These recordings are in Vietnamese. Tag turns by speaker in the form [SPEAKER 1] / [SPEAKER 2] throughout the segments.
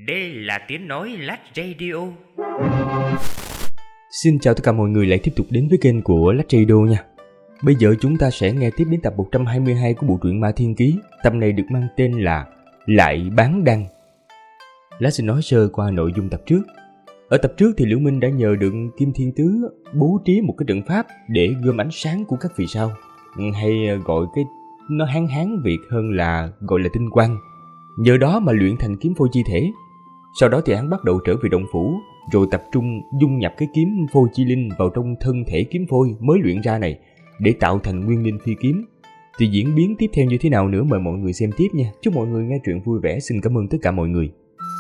[SPEAKER 1] Đây là tiếng nói Lách Radio.
[SPEAKER 2] Xin chào tất cả mọi người lại tiếp tục đến với kênh của Lách Radio nha. Bây giờ chúng ta sẽ nghe tiếp đến tập 122 của bộ truyện Ma Thiên Ký. Tập này được mang tên là Lại Bán Đăng. Lách xin nói sơ qua nội dung tập trước. Ở tập trước thì Liễu Minh đã nhờ được Kim Thiên Tứ bố trí một cái trận pháp để gom ánh sáng của các vì sao, hay gọi cái nó hán Việt hơn là gọi là tinh quang. Nhờ đó mà luyện thành kiếm phôi chi thể. Sau đó thì hắn bắt đầu trở về động phủ, rồi tập trung dung nhập cái kiếm phôi chi linh vào trong thân thể kiếm phôi mới luyện ra này để tạo thành nguyên linh phi kiếm. Thì diễn biến tiếp theo như thế nào nữa mời mọi người xem tiếp nha. Chúc mọi người nghe truyện vui vẻ. Xin cảm ơn tất cả mọi người.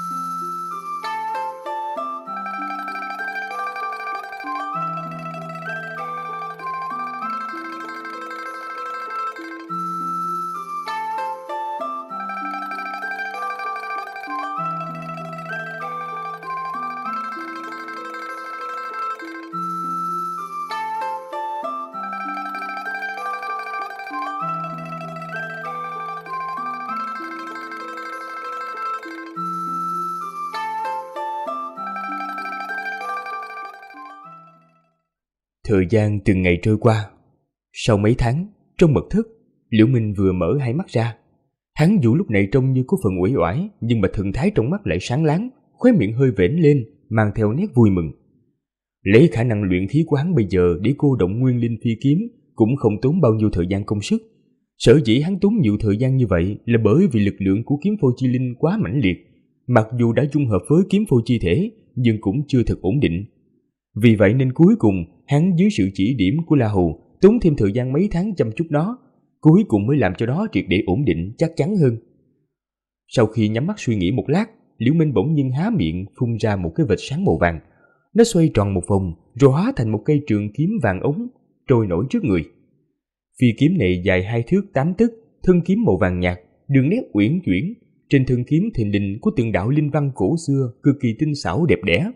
[SPEAKER 2] Thời gian từng ngày trôi qua. Sau mấy tháng, trong mật thất, Liễu Minh vừa mở hai mắt ra. Hắn dù lúc này trông như có phần uể oải, nhưng mà thần thái trong mắt lại sáng láng, khóe miệng hơi vểnh lên, mang theo nét vui mừng. Lấy khả năng luyện khí của hắn bây giờ để cô động nguyên linh phi kiếm cũng không tốn bao nhiêu thời gian công sức. Sở dĩ hắn tốn nhiều thời gian như vậy là bởi vì lực lượng của kiếm phôi chi linh quá mãnh liệt, mặc dù đã dung hợp với kiếm phôi chi thể nhưng cũng chưa thật ổn định. Vì vậy nên cuối cùng hắn dưới sự chỉ điểm của La Hầu tốn thêm thời gian mấy tháng chăm chút nó, cuối cùng mới làm cho nó triệt để ổn định chắc chắn hơn. Sau khi nhắm mắt suy nghĩ một lát, Liễu Minh bỗng nhiên há miệng phun ra một cái vệt sáng màu vàng. Nó xoay tròn một vòng rồi hóa thành một cây trường kiếm vàng ống trôi nổi trước người. Phi kiếm này dài 2 thước 8 tấc, thân kiếm màu vàng nhạt, đường nét uyển chuyển, trên thân kiếm thình lình có từng đạo linh văn cổ xưa cực kỳ tinh xảo đẹp đẽ.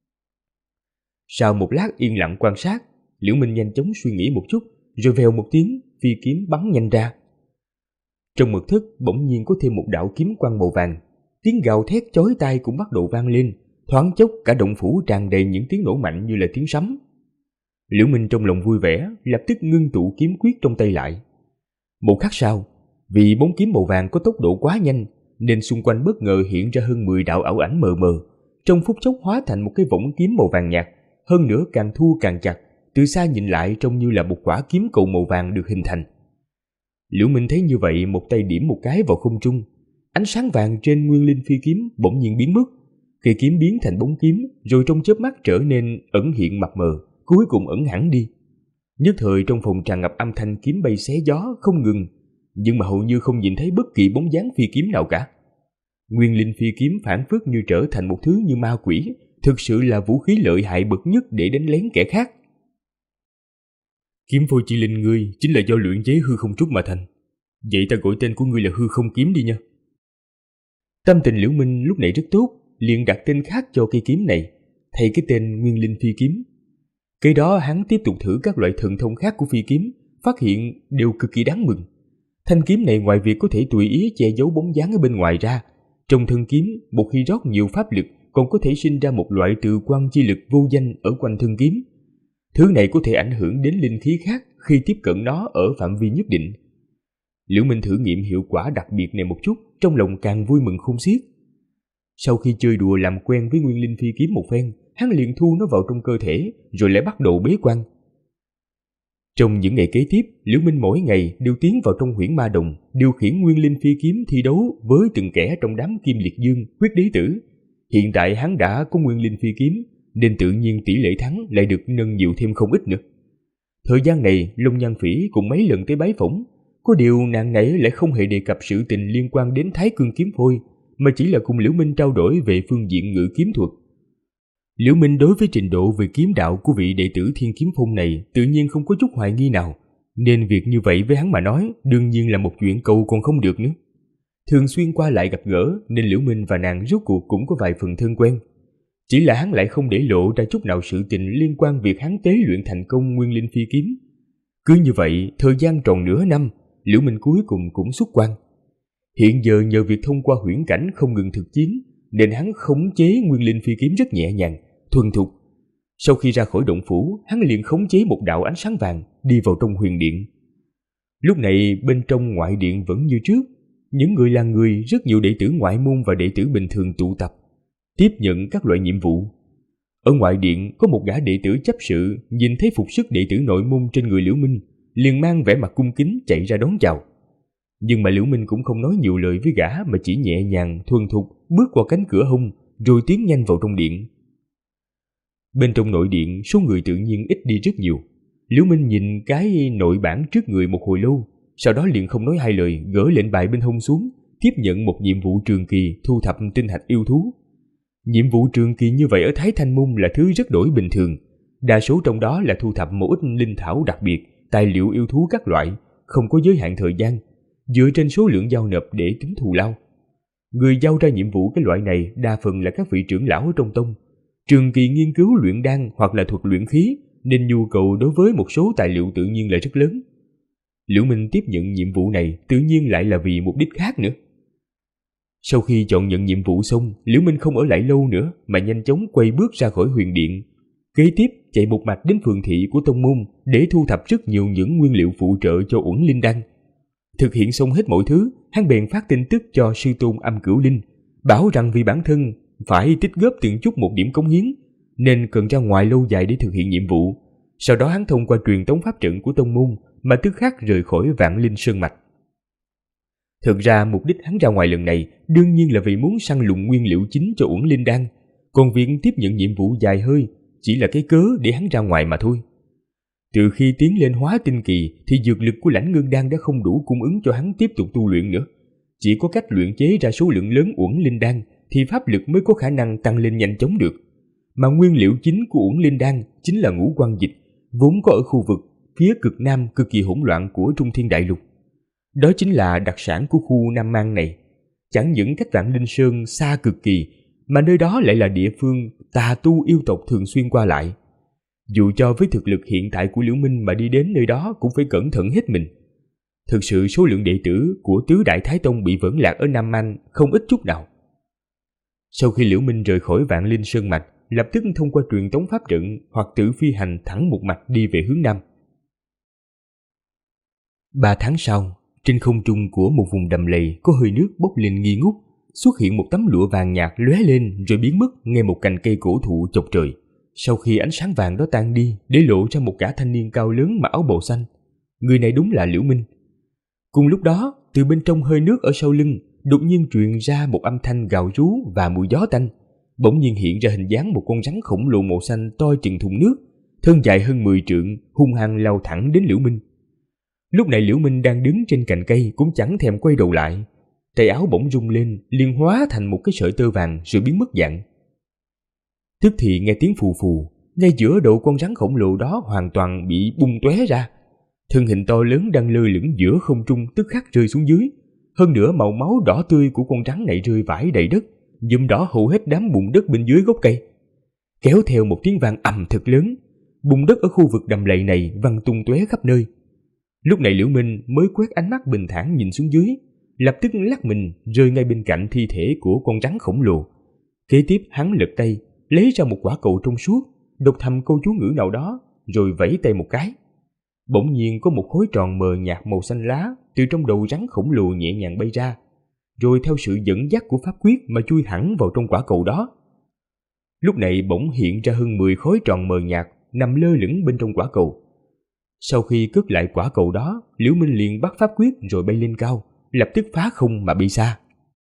[SPEAKER 2] Sau một lát yên lặng quan sát, Liễu Minh nhanh chóng suy nghĩ một chút, rồi vèo một tiếng, phi kiếm bắn nhanh ra. Trong mật thất bỗng nhiên có thêm một đạo kiếm quang màu vàng, tiếng gào thét chói tai cũng bắt đầu vang lên, thoáng chốc cả động phủ tràn đầy những tiếng nổ mạnh như là tiếng sấm. Liễu Minh trong lòng vui vẻ, lập tức ngưng tụ kiếm quyết trong tay lại. Một khắc sau, vì bóng kiếm màu vàng có tốc độ quá nhanh, nên xung quanh bất ngờ hiện ra hơn 10 đạo ảo ảnh mờ mờ, trong phút chốc hóa thành một cái võng kiếm màu vàng nhạt. Hơn nữa càng thu càng chặt, từ xa nhìn lại trông như là một quả kiếm cầu màu vàng được hình thành. Liễu Minh thấy như vậy, một tay điểm một cái vào không trung, ánh sáng vàng trên nguyên linh phi kiếm bỗng nhiên biến mất, cây kiếm biến thành bóng kiếm, rồi trong chớp mắt trở nên ẩn hiện mập mờ, cuối cùng ẩn hẳn đi. Nhất thời trong phòng tràn ngập âm thanh kiếm bay xé gió không ngừng, nhưng mà hầu như không nhìn thấy bất kỳ bóng dáng phi kiếm nào cả. Nguyên linh phi kiếm phảng phất như trở thành một thứ như ma quỷ, thực sự là vũ khí lợi hại bậc nhất để đánh lén kẻ khác. Kiếm phôi chi linh ngươi chính là do luyện chế hư không trúc mà thành. Vậy ta gọi tên của ngươi là hư không kiếm đi nha. Tâm tình Liễu Minh lúc này rất tốt, liền đặt tên khác cho cây kiếm này, thay cái tên Nguyên Linh Phi Kiếm. Kế đó hắn tiếp tục thử các loại thần thông khác của phi kiếm, phát hiện đều cực kỳ đáng mừng. Thanh kiếm này ngoài việc có thể tùy ý che giấu bóng dáng ở bên ngoài ra, trong thân kiếm một khi rót nhiều pháp lực còn có thể sinh ra một loại từ quang chi lực vô danh ở quanh thân kiếm. Thứ này có thể ảnh hưởng đến linh khí khác khi tiếp cận nó ở phạm vi nhất định. Liễu Minh thử nghiệm hiệu quả đặc biệt này một chút, trong lòng càng vui mừng khôn xiết. Sau khi chơi đùa làm quen với nguyên linh phi kiếm một phen, hắn liền thu nó vào trong cơ thể, rồi lại bắt đầu bế quan. Trong những ngày kế tiếp, Liễu Minh mỗi ngày đều tiến vào trong huyễn ma đồng, điều khiển nguyên linh phi kiếm thi đấu với từng kẻ trong đám Kim Liệt Dương, Huyết Đế Tử. Hiện tại hắn đã có nguyên linh phi kiếm, nên tự nhiên tỷ lệ thắng lại được nâng nhiều thêm không ít nữa. Thời gian này, Long Nhan Phỉ cũng mấy lần tới bái phỏng, có điều nàng nãy lại không hề đề cập sự tình liên quan đến Thái Cương kiếm phôi, mà chỉ là cùng Liễu Minh trao đổi về phương diện ngự kiếm thuật. Liễu Minh đối với trình độ về kiếm đạo của vị đệ tử Thiên Kiếm Phong này tự nhiên không có chút hoài nghi nào, nên việc như vậy với hắn mà nói đương nhiên là một chuyện cầu còn không được nữa. Thường xuyên qua lại gặp gỡ nên Liễu Minh và nàng rốt cuộc cũng có vài phần thân quen. Chỉ là hắn lại không để lộ ra chút nào sự tình liên quan việc hắn tế luyện thành công nguyên linh phi kiếm. Cứ như vậy, thời gian tròn nửa năm, Liễu Minh cuối cùng cũng xuất quan. Hiện giờ nhờ việc thông qua huyễn cảnh không ngừng thực chiến, nên hắn khống chế nguyên linh phi kiếm rất nhẹ nhàng, thuần thục. Sau khi ra khỏi động phủ, hắn liền khống chế một đạo ánh sáng vàng đi vào trong huyền điện. Lúc này bên trong ngoại điện vẫn như trước, những người là người, rất nhiều đệ tử ngoại môn và đệ tử bình thường tụ tập, tiếp nhận các loại nhiệm vụ. Ở ngoại điện có một gã đệ tử chấp sự nhìn thấy phục sức đệ tử nội môn trên người Liễu Minh, liền mang vẻ mặt cung kính chạy ra đón chào. Nhưng mà Liễu Minh cũng không nói nhiều lời với gã mà chỉ nhẹ nhàng thuần thục bước qua cánh cửa hông rồi tiến nhanh vào trong điện. Bên trong nội điện số người tự nhiên ít đi rất nhiều. Liễu Minh nhìn cái nội bản trước người một hồi lâu, sau đó liền không nói hai lời gỡ lệnh bài bên hông xuống, tiếp nhận một nhiệm vụ trường kỳ thu thập tinh hạch yêu thú. Nhiệm vụ trường kỳ như vậy ở Thái Thanh Môn là thứ rất đổi bình thường, đa số trong đó là thu thập một ít linh thảo đặc biệt, tài liệu yêu thú các loại, không có giới hạn thời gian, dựa trên số lượng giao nộp để tính thù lao. Người giao ra nhiệm vụ cái loại này đa phần là các vị trưởng lão ở trong tông, trường kỳ nghiên cứu luyện đan hoặc là thuật luyện khí, nên nhu cầu đối với một số tài liệu tự nhiên là rất lớn. Liễu Minh tiếp nhận nhiệm vụ này tự nhiên lại là vì mục đích khác nữa. Sau khi chọn nhận nhiệm vụ xong, Liễu Minh không ở lại lâu nữa mà nhanh chóng quay bước ra khỏi huyền điện. Kế tiếp chạy một mạch đến phường thị của tông môn để thu thập rất nhiều những nguyên liệu phụ trợ cho Uẩn Linh Đan. Thực hiện xong hết mọi thứ, hắn bèn phát tin tức cho sư tôn Âm Cửu Linh, bảo rằng vì bản thân phải tích góp từng chút một điểm cống hiến, nên cần ra ngoài lâu dài để thực hiện nhiệm vụ. Sau đó hắn thông qua truyền tống pháp trận của tông môn mà tức khắc rời khỏi Vạn Linh Sơn Mạch. Thực ra mục đích hắn ra ngoài lần này đương nhiên là vì muốn săn lùng nguyên liệu chính cho Uẩn Linh Đan, còn việc tiếp nhận nhiệm vụ dài hơi chỉ là cái cớ để hắn ra ngoài mà thôi. Từ khi tiến lên hóa tinh kỳ thì dược lực của Lãnh Ngưng Đan đã không đủ cung ứng cho hắn tiếp tục tu luyện nữa. Chỉ có cách luyện chế ra số lượng lớn Uẩn Linh Đan thì pháp lực mới có khả năng tăng lên nhanh chóng được. Mà nguyên liệu chính của Uẩn Linh Đan chính là ngũ quan dịch, vốn có ở khu vực phía cực nam cực kỳ hỗn loạn của Trung Thiên Đại Lục. Đó chính là đặc sản của khu Nam Mang này. Chẳng những cách Vạn Linh Sơn xa cực kỳ, mà nơi đó lại là địa phương tà tu yêu tộc thường xuyên qua lại. Dù cho với thực lực hiện tại của Liễu Minh mà đi đến nơi đó cũng phải cẩn thận hết mình. Thực sự số lượng đệ tử của Tứ Đại Thái Tông bị vẫn lạc ở Nam Mang không ít chút nào. Sau khi Liễu Minh rời khỏi Vạn Linh Sơn Mạch, lập tức thông qua truyền tống pháp trận hoặc tự phi hành thẳng một mạch đi về hướng Nam. 3 tháng sau, trên không trung của một vùng đầm lầy có hơi nước bốc lên nghi ngút, xuất hiện một tấm lụa vàng nhạt lóe lên rồi biến mất ngay một cành cây cổ thụ chọc trời. Sau khi ánh sáng vàng đó tan đi, để lộ ra một gã thanh niên cao lớn mặc áo bào xanh. Người này đúng là Liễu Minh. Cùng lúc đó, từ bên trong hơi nước ở sau lưng, đột nhiên truyền ra một âm thanh gào rú và mùi gió tanh. Bỗng nhiên hiện ra hình dáng một con rắn khổng lồ màu xanh to chừng thùng nước, thân dài hơn 10 trượng, hung hăng lao thẳng đến Liễu Minh. Lúc này Liễu Minh đang đứng trên cành cây cũng chẳng thèm quay đầu lại, tay áo bỗng rung lên, liền hóa thành một cái sợi tơ vàng rồi biến mất dạng. Tức thì nghe tiếng phù phù, ngay giữa đầu con rắn khổng lồ đó hoàn toàn bị bung tóe ra. Thân hình to lớn đang lơ lửng giữa không trung tức khắc rơi xuống dưới. Hơn nữa màu máu đỏ tươi của con rắn này rơi vãi đầy đất, nhuộm đỏ hầu hết đám bùn đất bên dưới gốc cây. Kéo theo một tiếng vang ầm thật lớn, bùn đất ở khu vực đầm lầy này văng tung tóe khắp nơi. Lúc này Liễu Minh mới quét ánh mắt bình thản nhìn xuống dưới, lập tức lắc mình rơi ngay bên cạnh thi thể của con rắn khổng lồ. Kế tiếp hắn lật tay lấy ra một quả cầu trong suốt, đọc thầm câu chú ngữ nào đó rồi vẫy tay một cái. Bỗng nhiên có một khối tròn mờ nhạt màu xanh lá từ trong đầu rắn khổng lồ nhẹ nhàng bay ra, rồi theo sự dẫn dắt của pháp quyết mà chui thẳng vào trong quả cầu đó. Lúc này bỗng hiện ra hơn 10 khối tròn mờ nhạt nằm lơ lửng bên trong quả cầu. Sau khi cất lại quả cầu đó, Liễu Minh liền bắt pháp quyết rồi bay lên cao, lập tức phá không mà bay xa.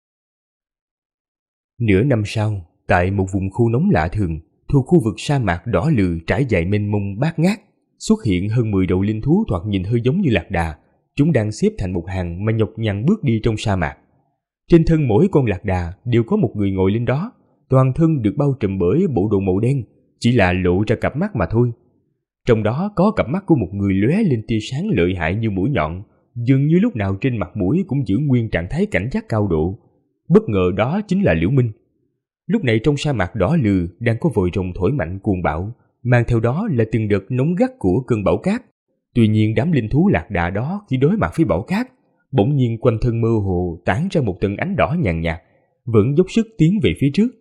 [SPEAKER 2] Nửa năm sau, tại một vùng khu nóng lạ thường, thuộc khu vực sa mạc đỏ lừ trải dài mênh mông bát ngát, xuất hiện hơn 10 đầu linh thú thoạt nhìn hơi giống như lạc đà. Chúng đang xếp thành một hàng mà nhọc nhằn bước đi trong sa mạc. Trên thân mỗi con lạc đà đều có một người ngồi lên đó, toàn thân được bao trùm bởi bộ đồ màu đen, chỉ là lộ ra cặp mắt mà thôi. Trong đó có cặp mắt của một người lóe lên tia sáng lợi hại như mũi nhọn, dường như lúc nào trên mặt mũi cũng giữ nguyên trạng thái cảnh giác cao độ. Bất ngờ đó chính là Liễu Minh. Lúc này trong sa mạc đỏ lừ đang có vòi rồng thổi mạnh cuồng bão, mang theo đó là từng đợt nóng gắt của cơn bão cát. Tuy nhiên đám linh thú lạc đà đó khi đối mặt với bão cát, bỗng nhiên quanh thân mơ hồ tản ra một tầng ánh đỏ nhàn nhạt, vẫn dốc sức tiến về phía trước.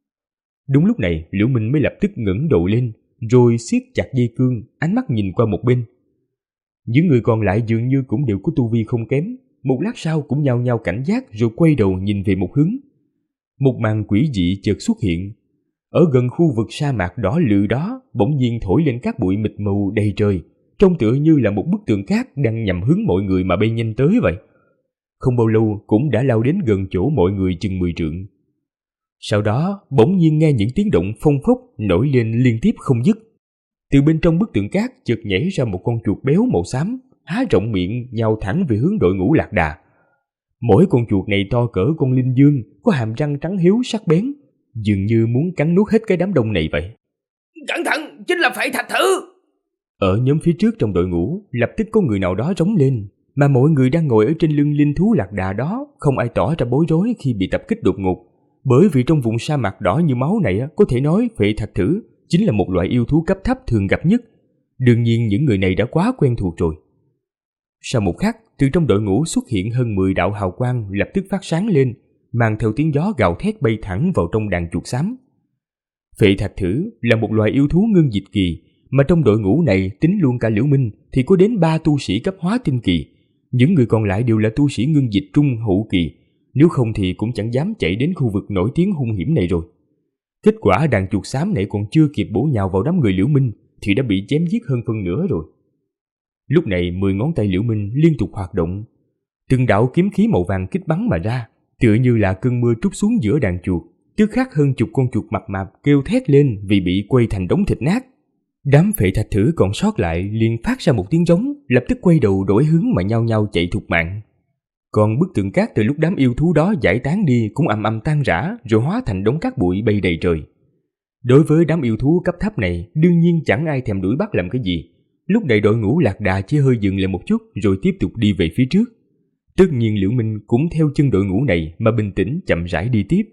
[SPEAKER 2] Đúng lúc này, Liễu Minh mới lập tức ngẩng đầu lên, rồi siết chặt dây cương, ánh mắt nhìn qua một bên. Những người còn lại dường như cũng đều có tu vi không kém, một lát sau cũng nhao nhao cảnh giác rồi quay đầu nhìn về một hướng. Một màn quỷ dị chợt xuất hiện. Ở gần khu vực sa mạc đỏ lự đó, bỗng nhiên thổi lên các bụi mịt mù đầy trời, trông tựa như là một bức tường cát đang nhằm hướng mọi người mà bay nhanh tới vậy. Không bao lâu cũng đã lao đến gần chỗ mọi người chừng 10 trượng. Sau đó, bỗng nhiên nghe những tiếng động phông phốc nổi lên liên tiếp không dứt. Từ bên trong bức tượng cát chợt nhảy ra một con chuột béo màu xám, há rộng miệng nhào thẳng về hướng đội ngũ Lạc Đà. Mỗi con chuột này to cỡ con linh dương, có hàm răng trắng hiếu sắc bén, dường như muốn cắn nuốt hết cái đám đông này vậy.
[SPEAKER 1] Cẩn thận, chính là Phệ Thạch Thử!
[SPEAKER 2] Ở nhóm phía trước trong đội ngũ, lập tức có người nào đó rống lên, mà mọi người đang ngồi ở trên lưng linh thú Lạc Đà đó, không ai tỏ ra bối rối khi bị tập kích đột ngột. Bởi vì trong vùng sa mạc đỏ như máu này, có thể nói Phệ Thạch Thử chính là một loại yêu thú cấp thấp thường gặp nhất. Đương nhiên những người này đã quá quen thuộc rồi. Sau một khắc, từ trong đội ngũ xuất hiện hơn 10 đạo hào quang lập tức phát sáng lên, mang theo tiếng gió gào thét bay thẳng vào trong đàn chuột xám. Phệ Thạch Thử là một loài yêu thú ngưng dịch kỳ, mà trong đội ngũ này tính luôn cả Liễu Minh thì có đến 3 tu sĩ cấp hóa tinh kỳ. Những người còn lại đều là tu sĩ ngưng dịch trung hậu kỳ, nếu không thì cũng chẳng dám chạy đến khu vực nổi tiếng hung hiểm này rồi. Kết quả đàn chuột xám này còn chưa kịp bổ nhào vào đám người Liễu Minh thì đã bị chém giết hơn phân nửa rồi. Lúc này 10 ngón tay Liễu Minh liên tục hoạt động, từng đạo kiếm khí màu vàng kích bắn mà ra, tựa như là cơn mưa trút xuống giữa đàn chuột, tức khắc hơn chục con chuột mập mạp kêu thét lên vì bị quây thành đống thịt nát. Đám Phệ Thạch Thử còn sót lại liền phát ra một tiếng rống, lập tức quay đầu đổi hướng mà nhao nhao chạy thục mạng. Còn bức tượng cát từ lúc đám yêu thú đó giải tán đi cũng ầm ầm tan rã rồi hóa thành đống cát bụi bay đầy trời. Đối với đám yêu thú cấp thấp này, đương nhiên chẳng ai thèm đuổi bắt làm cái gì. Lúc này đội ngũ Lạc Đà chỉ hơi dừng lại một chút rồi tiếp tục đi về phía trước. Tất nhiên Liễu Minh cũng theo chân đội ngũ này mà bình tĩnh chậm rãi đi tiếp.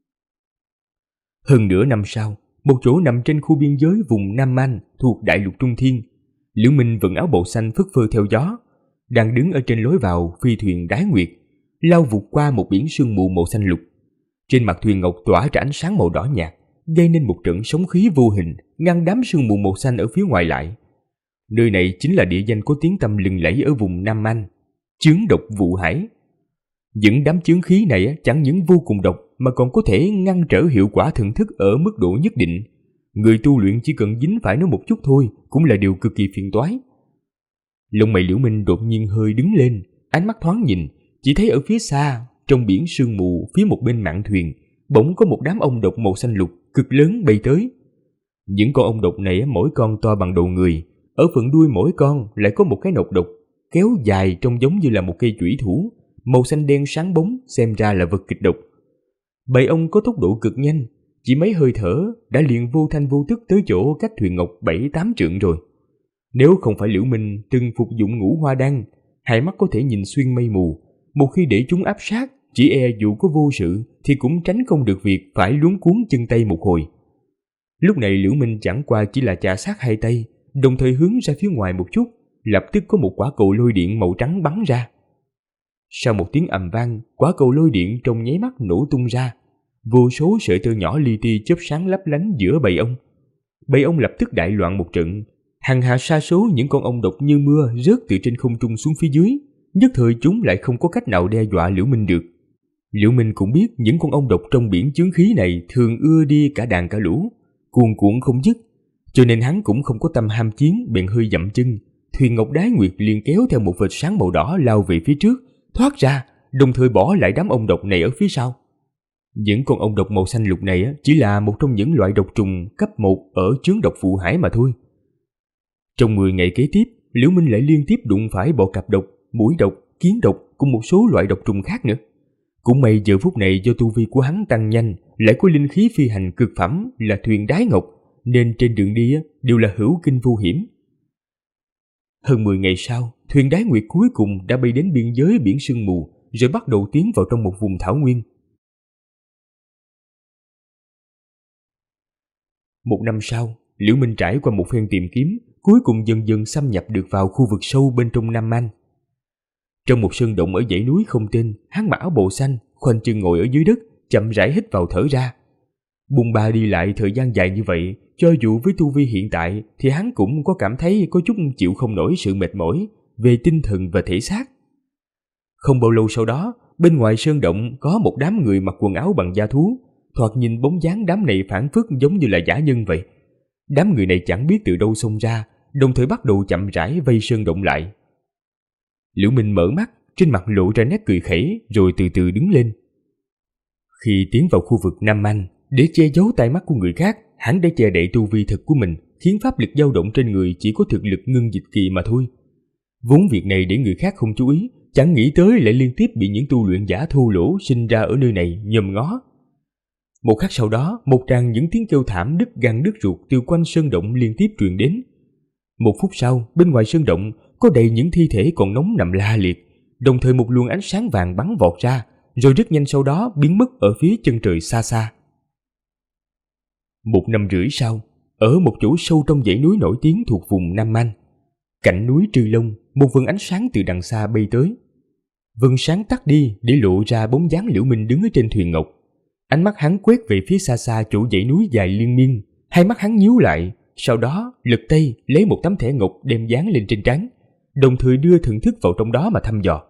[SPEAKER 2] Hơn nửa năm sau, một chỗ nằm trên khu biên giới vùng Nam Man thuộc Đại Lục Trung Thiên, Liễu Minh vận áo bào xanh phất phơ theo gió, đang đứng ở trên lối vào phi thuyền Đái Nguyệt, lao vụt qua một biển sương mù màu xanh lục. Trên mặt thuyền ngọc tỏa ra ánh sáng màu đỏ nhạt, gây nên một trận sóng khí vô hình ngăn đám sương mù màu xanh ở phía ngoài lại. Nơi này chính là địa danh có tiếng tăm lừng lẫy ở vùng Nam Man, chướng độc vụ hải. Những đám chướng khí này chẳng những vô cùng độc mà còn có thể ngăn trở hiệu quả thần thức ở mức độ nhất định. Người tu luyện chỉ cần dính phải nó một chút thôi cũng là điều cực kỳ phiền toái. Lông mày Liễu Minh đột nhiên hơi đứng lên, ánh mắt thoáng nhìn, chỉ thấy ở phía xa, trong biển sương mù phía một bên mạn thuyền, bỗng có một đám ong độc màu xanh lục cực lớn bay tới. Những con ong độc này mỗi con to bằng đầu người, ở phần đuôi mỗi con lại có một cái nọc độc kéo dài trông giống như là một cây chủy thủ, màu xanh đen sáng bóng, xem ra là vật kịch độc. Bầy ong có tốc độ cực nhanh, chỉ mấy hơi thở đã liền vô thanh vô tức tới chỗ cách thuyền ngọc 7-8 trượng rồi. Nếu không phải Liễu Minh từng phục dụng ngũ hoa đan, hai mắt có thể nhìn xuyên mây mù, một khi để chúng áp sát, chỉ e dù có vô sự thì cũng tránh không được việc phải luống cuống chân tay một hồi. Lúc này Liễu Minh chẳng qua chỉ là chà sát hai tay, đồng thời hướng ra phía ngoài một chút, lập tức có một quả cầu lôi điện màu trắng bắn ra. Sau một tiếng ầm vang, quả cầu lôi điện trong nháy mắt nổ tung ra, vô số sợi tơ nhỏ li ti chớp sáng lấp lánh giữa bầy ong. Bầy ong lập tức đại loạn một trận, hàng hà sa số những con ong độc như mưa rớt từ trên không trung xuống phía dưới, nhất thời chúng lại không có cách nào đe dọa Liễu Minh được. Liễu Minh cũng biết những con ong độc trong biển chướng khí này thường ưa đi cả đàn cả lũ, cuồn cuộn không dứt, cho nên hắn cũng không có tâm ham chiến, bèn hơi dậm chân, thuyền ngọc Đái Nguyệt liền kéo theo một vệt sáng màu đỏ lao về phía trước, thoát ra, đồng thời bỏ lại đám ong độc này ở phía sau. Những con ong độc màu xanh lục này chỉ là một trong những loại độc trùng cấp 1 ở chướng độc vụ hải mà thôi. Trong 10 ngày kế tiếp, Liễu Minh lại liên tiếp đụng phải bọ cạp độc, muỗi độc, kiến độc cùng một số loại độc trùng khác nữa. Cũng may giờ phút này do tu vi của hắn tăng nhanh, lại có linh khí phi hành cực phẩm là thuyền Đái Ngọc, nên trên đường đi đều là hữu kinh vô hiểm. Hơn 10 ngày sau, thuyền Đái Nguyệt cuối cùng đã bay đến biên giới biển sương mù, rồi bắt đầu tiến vào trong một vùng thảo nguyên. Một năm sau, Liễu Minh trải qua một phen tìm kiếm, cuối cùng dần dần xâm nhập được vào khu vực sâu bên trong Nam Man. Trong một sơn động ở dãy núi không tên, hắn mặc áo bào xanh, khoanh chân ngồi ở dưới đất, chậm rãi hít vào thở ra. Bùng ba đi lại thời gian dài như vậy, cho dù với tu vi hiện tại thì hắn cũng có cảm thấy có chút chịu không nổi sự mệt mỏi về tinh thần và thể xác. Không bao lâu sau đó, bên ngoài sơn động có một đám người mặc quần áo bằng da thú, thoạt nhìn bóng dáng đám này phảng phất giống như là dã nhân vậy. Đám người này chẳng biết từ đâu xông ra, đồng thời bắt đầu chậm rãi vây sơn động lại. Liễu Minh mở mắt, trên mặt lộ ra nét cười khẩy rồi từ từ đứng lên. Khi tiến vào khu vực Nam Anh, để che giấu tai mắt của người khác, hắn đã che đậy tu vi thực của mình, khiến pháp lực dao động trên người chỉ có thực lực ngưng dịch kỳ mà thôi. Vốn việc này để người khác không chú ý, chẳng nghĩ tới lại liên tiếp bị những tu luyện giả thô lỗ sinh ra ở nơi này nhòm ngó. Một khắc sau đó, một tràng những tiếng kêu thảm đứt gan đứt ruột từ quanh sơn động liên tiếp truyền đến. Một phút sau, bên ngoài sơn động có đầy những thi thể còn nóng nằm la liệt, đồng thời một luồng ánh sáng vàng bắn vọt ra, rồi rất nhanh sau đó biến mất ở phía chân trời xa xa. 1 năm rưỡi sau, ở một chỗ sâu trong dãy núi nổi tiếng thuộc vùng Nam Anh, cạnh núi Trư Long, một vầng ánh sáng từ đằng xa bay tới. Vầng sáng tắt đi để lộ ra bóng dáng Liễu Minh đứng ở trên thuyền ngọc. Ánh mắt hắn quét về phía xa xa chỗ dãy núi dài liên miên, hai mắt hắn nhíu lại, sau đó lật tay lấy một tấm thẻ ngọc đem dán lên trên trán, đồng thời đưa thần thức vào trong đó mà thăm dò.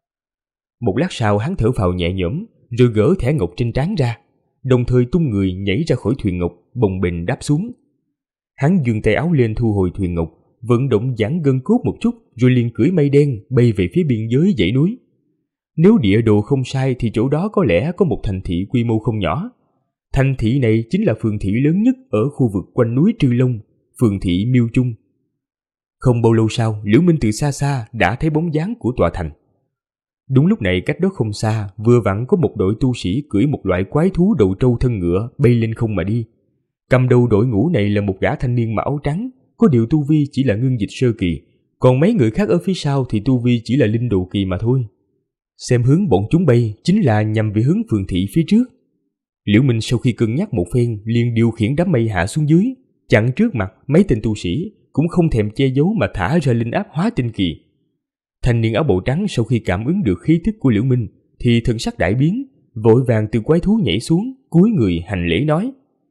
[SPEAKER 2] Một lát sau hắn thở phào nhẹ nhõm, rồi gỡ thẻ ngọc trên trán ra, đồng thời tung người nhảy ra khỏi thuyền ngọc, bồng bềnh đáp xuống. Hắn giương tay áo lên thu hồi thuyền ngọc, vận động giãn gân cốt một chút, rồi liền cưỡi mây đen bay về phía biên giới dãy núi. Nếu địa đồ không sai thì chỗ đó có lẽ có một thành thị quy mô không nhỏ. Thành thị này chính là phường thị lớn nhất ở khu vực quanh núi Trư Long, phường thị Miêu Trung. Không bao lâu sau, Liễu Minh từ xa xa đã thấy bóng dáng của tòa thành. Đúng lúc này cách đó không xa, vừa vặn có một đội tu sĩ cưỡi một loại quái thú đầu trâu thân ngựa bay lên không mà đi. Cầm đầu đội ngũ này là một gã thanh niên mặc áo trắng, có điều tu vi chỉ là ngưng dịch sơ kỳ, còn mấy người khác ở phía sau thì tu vi chỉ là linh đồ kỳ mà thôi. Xem hướng bọn chúng bay chính là nhằm về hướng phường thị phía trước. Liễu Minh sau khi cân nhắc một phen liền điều khiển đám mây hạ xuống dưới, chặn trước mặt mấy tên tu sĩ, cũng không thèm che giấu mà thả ra linh áp hóa tinh kỳ. Thanh niên áo bào trắng sau khi cảm ứng được khí tức của Liễu Minh thì thần sắc đại biến, vội vàng từ quái thú nhảy xuống, cúi người hành lễ nói: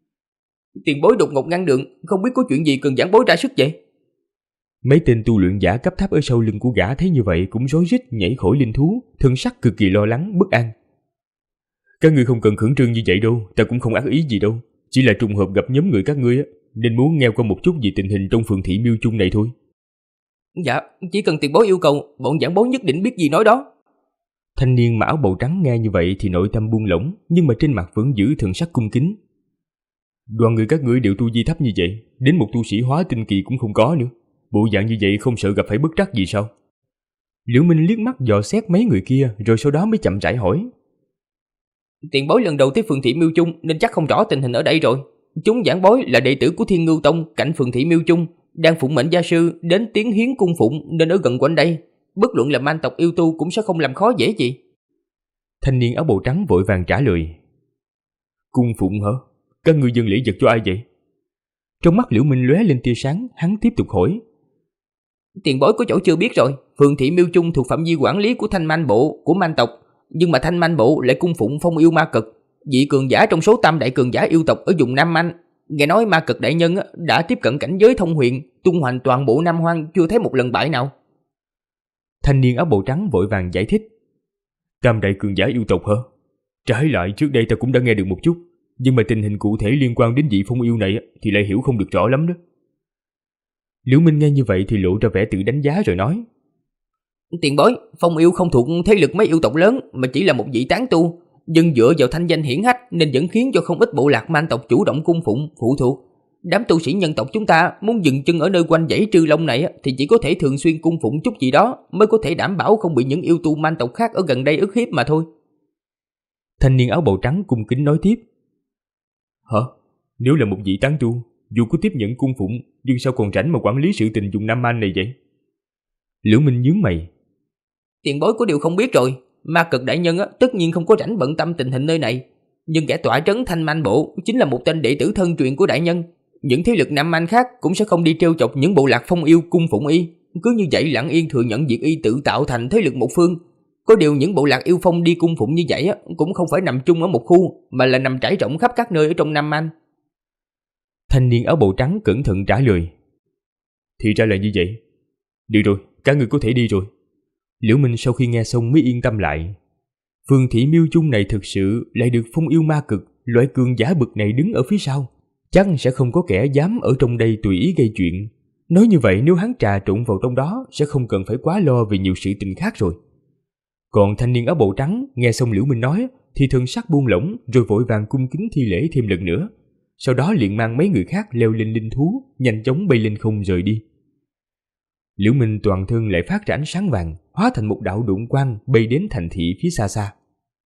[SPEAKER 1] Tiền bối đột ngột ngăn đường, không biết có chuyện gì cần giảng bối ra sức vậy?
[SPEAKER 2] Mấy tên tu luyện giả cấp thấp ở sau lưng của gã thấy như vậy cũng rối rít nhảy khỏi linh thú, thần sắc cực kỳ lo lắng, bất an. Các ngươi không cần khẩn trương như vậy đâu, ta cũng không ác ý gì đâu, chỉ là trùng hợp gặp nhóm người các ngươi nên muốn nghe qua một chút về tình hình trong phường thị Miêu Trung này thôi.
[SPEAKER 1] Dạ, chỉ cần tiền bối yêu cầu, bọn giảng bối nhất định biết gì nói đó.
[SPEAKER 2] Thanh niên mặc áo bào trắng nghe như vậy thì nội tâm buông lỏng, nhưng mà trên mặt vẫn giữ thần sắc cung kính. Đoàn người các ngươi đều tu vi thấp như vậy, đến một tu sĩ hóa tinh kỳ cũng không có nữa, bộ dạng như vậy không sợ gặp phải bất trắc gì sao? Liễu Minh liếc mắt dò xét mấy người kia, rồi sau đó mới chậm rãi hỏi:
[SPEAKER 1] Tiền bối lần đầu tới phường thị Miêu Trung nên chắc không rõ tình hình ở đây rồi. Chúng giảng bối là đệ tử của Thiên Ngưu Tông cạnh phường thị Miêu Trung, đang phụng mệnh gia sư đến tiến hiến cung phụng nên ở gần quanh đây. Bất luận là man tộc yêu tu cũng sẽ không làm khó dễ gì.
[SPEAKER 2] Thanh niên áo bào trắng vội vàng trả lời: Cung phụng hả? Các ngươi dâng lễ vật cho ai vậy? Trong mắt Liễu Minh lóe lên tia sáng, hắn tiếp tục hỏi:
[SPEAKER 1] Tiền bối có chỗ chưa biết rồi, phường thị Miêu Trung thuộc phạm vi quản lý của Thanh Man Bộ của man tộc, nhưng mà Thanh Man Bộ lại cung phụng Phong Yêu Ma Cực, vị cường giả trong số tam đại cường giả yêu tộc ở vùng Nam Anh. Nghe nói Ma Cực đại nhân đã tiếp cận cảnh giới thông huyền, tung hoành toàn bộ Nam Hoang chưa thấy một lần bại nào.
[SPEAKER 2] Thanh niên áo bào trắng vội vàng giải thích: Tam đại cường giả yêu tộc hả? Trái lại trước đây ta cũng đã nghe được một chút, nhưng mà tình hình cụ thể liên quan đến vị Phong Yêu này thì lại hiểu không được rõ lắm đó. Liễu Minh nghe như vậy thì lộ ra vẻ tự đánh giá rồi nói:
[SPEAKER 1] Tiền bối, Phong Yêu không thuộc thế lực mấy yêu tộc lớn mà chỉ là một vị tán tu, nhưng dựa vào thanh danh hiển hách nên vẫn khiến cho không ít bộ lạc man tộc chủ động cung phụng phụ thuộc. Đám tu sĩ nhân tộc chúng ta muốn dừng chân ở nơi quanh dãy Trư Long này thì chỉ có thể thường xuyên cung phụng chút gì đó mới có thể đảm bảo không bị những yêu tu man tộc khác ở gần đây ức hiếp mà thôi.
[SPEAKER 2] Thanh niên áo bào trắng cung kính nói tiếp: Hả? Nếu là một vị tán tu, dù có tiếp nhận cung phụng, nhưng sao còn rảnh mà quản lý sự tình vùng Nam An này vậy? Liễu Minh nhướng mày:
[SPEAKER 1] Tiền bối có điều không biết rồi, Ma Cực đại nhân tất nhiên không có rảnh bận tâm tình hình nơi này, nhưng kẻ tọa trấn Thanh Man Bộ chính là một tên đệ tử thân truyền của đại nhân. Những thế lực Nam An khác cũng sẽ không đi trêu chọc những bộ lạc Phong Yêu cung phụng y, cứ như vậy lặng yên thừa nhận việc y tự tạo thành thế lực một phương. Có điều những bộ lạc yêu phong đi cung phụng như vậy cũng không phải nằm chung ở một khu, mà là nằm trải rộng khắp các nơi ở trong Nam Man.
[SPEAKER 2] Thanh niên áo bào trắng cẩn thận trả lời. Thì ra là như vậy. Được rồi, cả người có thể đi rồi. Liễu Minh sau khi nghe xong mới yên tâm lại. Phường thị Miêu Chung này thực sự lại được phong yêu ma cực, loại cường giả bực này đứng ở phía sau. Chắc sẽ không có kẻ dám ở trong đây tùy ý gây chuyện. Nói như vậy nếu hắn trà trộn vào trong đó sẽ không cần phải quá lo về nhiều sự tình khác rồi. Còn thanh niên áo bào trắng nghe xong Liễu Minh nói thì thần sắc buông lỏng rồi vội vàng cung kính thi lễ thêm lần nữa. Sau đó liền mang mấy người khác leo lên linh thú, nhanh chóng bay lên không rời đi. Liễu Minh toàn thân lại phát ra ánh sáng vàng, hóa thành một đạo độn quang bay đến thành thị phía xa xa.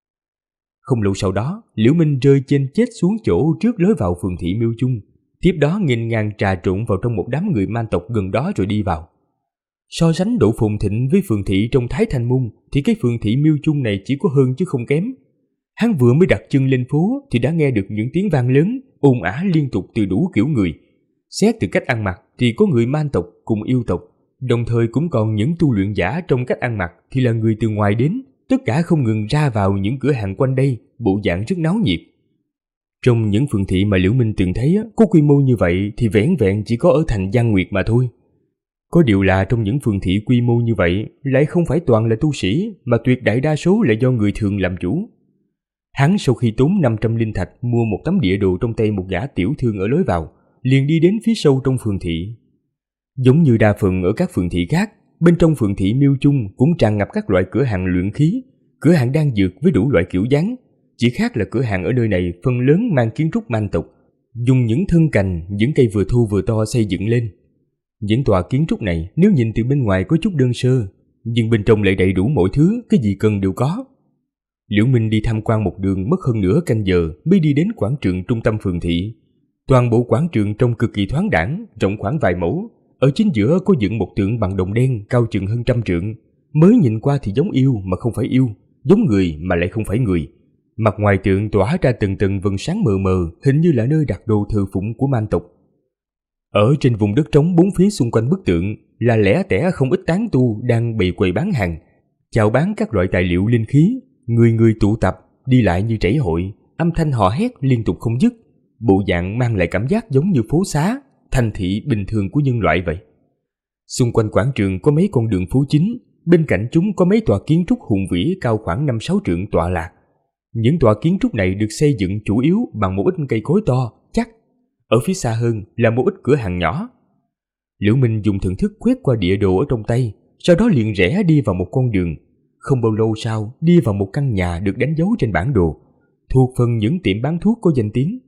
[SPEAKER 2] Không lâu sau đó, Liễu Minh rơi trên chết xuống chỗ trước lối vào phường thị Miêu Chung, tiếp đó nghênh ngang trà trộn vào trong một đám người man tộc gần đó rồi đi vào. So sánh độ phồn thịnh với phường thị trong Thái Thanh Môn thì cái phường thị Miêu Chung này chỉ có hơn chứ không kém. Hắn vừa mới đặt chân lên phố thì đã nghe được những tiếng vang lớn, ồn ào liên tục từ đủ kiểu người. Xét từ cách ăn mặc thì có người man tộc cùng yêu tộc, đồng thời cũng còn những tu luyện giả trong cách ăn mặc thì là người từ ngoài đến, tất cả không ngừng ra vào những cửa hàng quanh đây, bộ dạng rất náo nhiệt. Trong những phường thị mà Liễu Minh từng thấy có quy mô như vậy thì vẻn vẹn chỉ có ở thành Giang Nguyệt mà thôi. Có điều là trong những phường thị quy mô như vậy lại không phải toàn là tu sĩ, mà tuyệt đại đa số là do người thường làm chủ. Hắn sau khi tốn 500 linh thạch mua một tấm địa đồ trong tay một gã tiểu thương ở lối vào, liền đi đến phía sâu trong phường thị. Giống như đa phần ở các phường thị khác, bên trong phường thị Miêu Chung cũng tràn ngập các loại cửa hàng luyện khí, cửa hàng đan dược với đủ loại kiểu dáng. Chỉ khác là cửa hàng ở nơi này phần lớn mang kiến trúc man tộc, dùng những thân cành, những cây vừa thô vừa to xây dựng lên. Những tòa kiến trúc này nếu nhìn từ bên ngoài có chút đơn sơ, nhưng bên trong lại đầy đủ mọi thứ, cái gì cần đều có. Liễu Minh đi tham quan một đường mất hơn nửa canh giờ mới đi đến quảng trường trung tâm phường thị. Toàn bộ quảng trường trông cực kỳ thoáng đãng, rộng khoảng vài mẫu. Ở chính giữa có dựng một tượng bằng đồng đen cao chừng hơn 100 trượng. Mới nhìn qua thì giống yêu mà không phải yêu, giống người mà lại không phải người. Mặt ngoài tượng tỏa ra từng tầng vầng sáng mờ mờ, hình như là nơi đặt đồ thờ phụng của man tộc. Ở trên vùng đất trống bốn phía xung quanh bức tượng là lẻ tẻ không ít tán tu đang bày quầy bán hàng, chào bán các loại tài liệu linh khí. Người người tụ tập, đi lại như trảy hội, âm thanh hò hét liên tục không dứt, bộ dạng mang lại cảm giác giống như phố xá, thành thị bình thường của nhân loại vậy. Xung quanh quảng trường có mấy con đường phố chính, bên cạnh chúng có mấy tòa kiến trúc hùng vĩ cao khoảng 5-6 trượng tọa lạc. Những tòa kiến trúc này được xây dựng chủ yếu bằng một ít cây cối to, chắc. Ở phía xa hơn là một ít cửa hàng nhỏ. Liễu Minh dùng thần thức quét qua địa đồ ở trong tay, sau đó liền rẽ đi vào một con đường. Không bao lâu sau, đi vào một căn nhà được đánh dấu trên bản đồ, thuộc phần những tiệm bán thuốc có danh tiếng.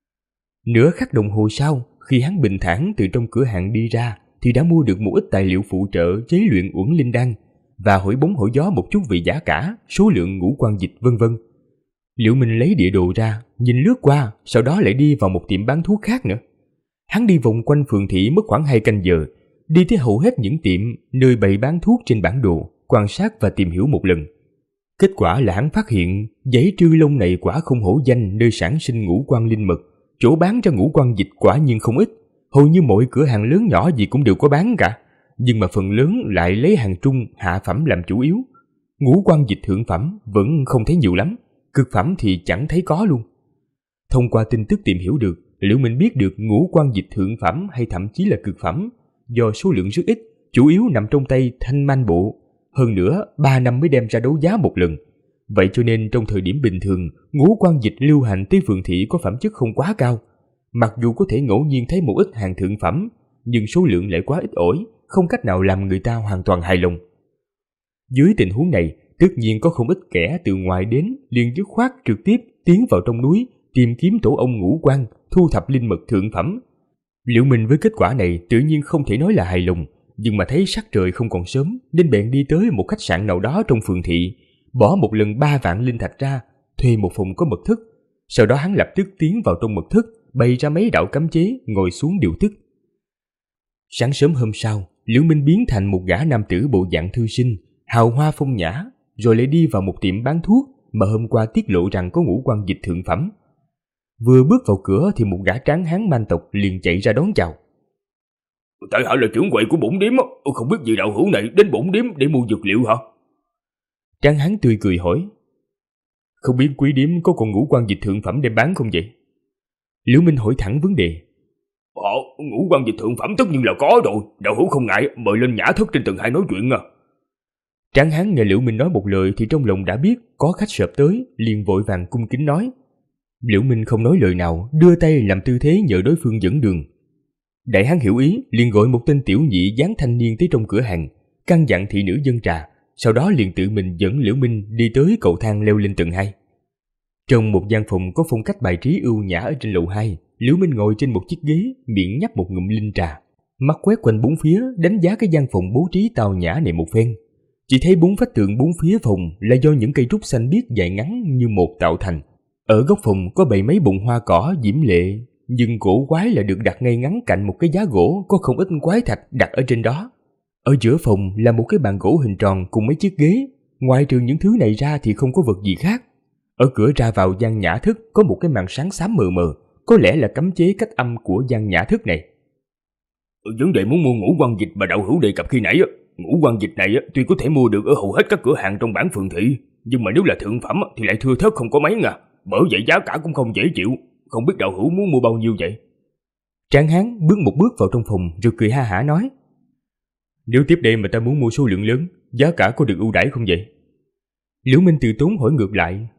[SPEAKER 2] Nửa khắc đồng hồ sau, khi hắn bình thản từ trong cửa hàng đi ra, thì đã mua được một ít tài liệu phụ trợ chế luyện uẩn linh đan và hỏi bóng hỏi gió một chút về giá cả, số lượng ngũ quan dịch vân vân. Liễu Minh lấy địa đồ ra, nhìn lướt qua, sau đó lại đi vào một tiệm bán thuốc khác nữa. Hắn đi vòng quanh phường thị mất khoảng 2 canh giờ, đi tới hầu hết những tiệm nơi bày bán thuốc trên bản đồ, quan sát và tìm hiểu một lần. Kết quả là hắn phát hiện dãy Trư Long này quả không hổ danh nơi sản sinh ngũ quan linh mật, chỗ bán ra ngũ quan dịch quả nhiên không ít, hầu như mọi cửa hàng lớn nhỏ gì cũng đều có bán cả, nhưng mà phần lớn lại lấy hàng trung hạ phẩm làm chủ yếu. Ngũ quan dịch thượng phẩm vẫn không thấy nhiều lắm, cực phẩm thì chẳng thấy có luôn. Thông qua tin tức tìm hiểu được, Liễu Minh biết được ngũ quan dịch thượng phẩm hay thậm chí là cực phẩm, do số lượng rất ít, chủ yếu nằm trong tay Thanh Man Bộ. Hơn nữa, 3 năm mới đem ra đấu giá một lần. Vậy cho nên trong thời điểm bình thường, ngũ quan dịch lưu hành tới phường thị có phẩm chất không quá cao. Mặc dù có thể ngẫu nhiên thấy một ít hàng thượng phẩm, nhưng số lượng lại quá ít ỏi, không cách nào làm người ta hoàn toàn hài lòng. Dưới tình huống này, tất nhiên có không ít kẻ từ ngoài đến liền dứt khoát trực tiếp tiến vào trong núi tìm kiếm tổ ông ngũ quan, thu thập linh mật thượng phẩm. Liễu Minh với kết quả này tự nhiên không thể nói là hài lòng, nhưng mà thấy sắc trời không còn sớm nên bèn đi tới một khách sạn nào đó trong phường thị, bỏ một lần 3 vạn linh thạch ra, thuê một phòng có mật thất. Sau đó hắn lập tức tiến vào trong mật thất, bày ra mấy đạo cấm chế, ngồi xuống điều tức. Sáng sớm hôm sau, Liễu Minh biến thành một gã nam tử bộ dạng thư sinh, hào hoa phong nhã, rồi lại đi vào một tiệm bán thuốc mà hôm qua tiết lộ rằng có ngũ quan dịch thượng phẩm. Vừa bước vào cửa thì một gã tráng hán man tộc liền chạy ra đón chào.
[SPEAKER 3] Tại hạ là trưởng quầy của bổn điếm, không biết vị đạo hữu này đến bổn điếm để mua dược liệu hả?
[SPEAKER 2] Tráng Hán tươi cười hỏi: Không biết quý điếm có còn ngũ quan dịch thượng phẩm đem bán không vậy? Liễu Minh hỏi thẳng vấn đề.
[SPEAKER 3] Ngũ quan dịch thượng phẩm tất nhiên là có rồi. Đạo hữu không ngại mời lên nhã thất trên tầng 2 nói chuyện à.
[SPEAKER 2] Tráng Hán nghe Liễu Minh nói một lời thì trong lòng đã biết có khách sợp tới, liền vội vàng cung kính nói. Liễu Minh không nói lời nào, đưa tay làm tư thế nhờ đối phương dẫn đường. Đại hán hiểu ý, liền gọi một tên tiểu nhị dáng thanh niên tới trong cửa hàng, căn dặn thị nữ dâng trà, sau đó liền tự mình dẫn Liễu Minh đi tới cầu thang leo lên tầng 2. Trong một gian phòng có phong cách bài trí ưu nhã ở trên lầu 2, Liễu Minh ngồi trên một chiếc ghế, miệng nhấp một ngụm linh trà, mắt quét quanh bốn phía, đánh giá cái gian phòng bố trí tao nhã này một phen. Chỉ thấy bốn vách tường bốn phía phòng là do những cây trúc xanh biếc dài ngắn như một tạo thành. Ở góc phòng có bày mấy bụi hoa cỏ diễm lệ, nhưng cổ quái là được đặt ngay ngắn cạnh một cái giá gỗ có không ít quái thạch đặt ở trên đó. Ở giữa phòng là một cái bàn gỗ hình tròn cùng mấy chiếc ghế, ngoài trừ những thứ này ra thì không có vật gì khác. Ở cửa ra vào gian nhã thức có một cái màn sáng xám mờ mờ, có lẽ là cấm chế cách âm của gian nhã thức này.
[SPEAKER 3] Vấn đề muốn mua ngũ quan dịch mà đạo hữu đề cập khi nãy, ngũ quan dịch này tuy có thể mua được ở hầu hết các cửa hàng trong bản phường thị, nhưng mà nếu là thượng phẩm thì lại thưa thớt không có mấy ngà, bởi vậy giá cả cũng không dễ chịu. Không biết đạo hữu muốn mua bao nhiêu vậy?
[SPEAKER 2] Tráng Hán bước một bước vào trong phòng rồi cười ha hả nói. Nếu tiếp đây mà ta muốn mua số lượng lớn, giá cả có được ưu đãi không vậy? Liễu Minh từ tốn hỏi ngược lại.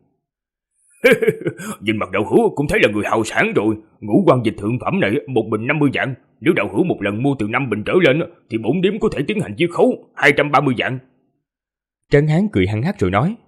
[SPEAKER 3] Nhìn mặt đạo hữu cũng thấy là người hào sản rồi. Ngũ quan dịch thượng phẩm này một bình 50 vạn. Nếu đạo hữu một lần mua từ 5 bình trở lên thì bổn điếm có thể tiến hành chiết khấu 230 vạn.
[SPEAKER 2] Tráng Hán cười hăng hắc rồi nói.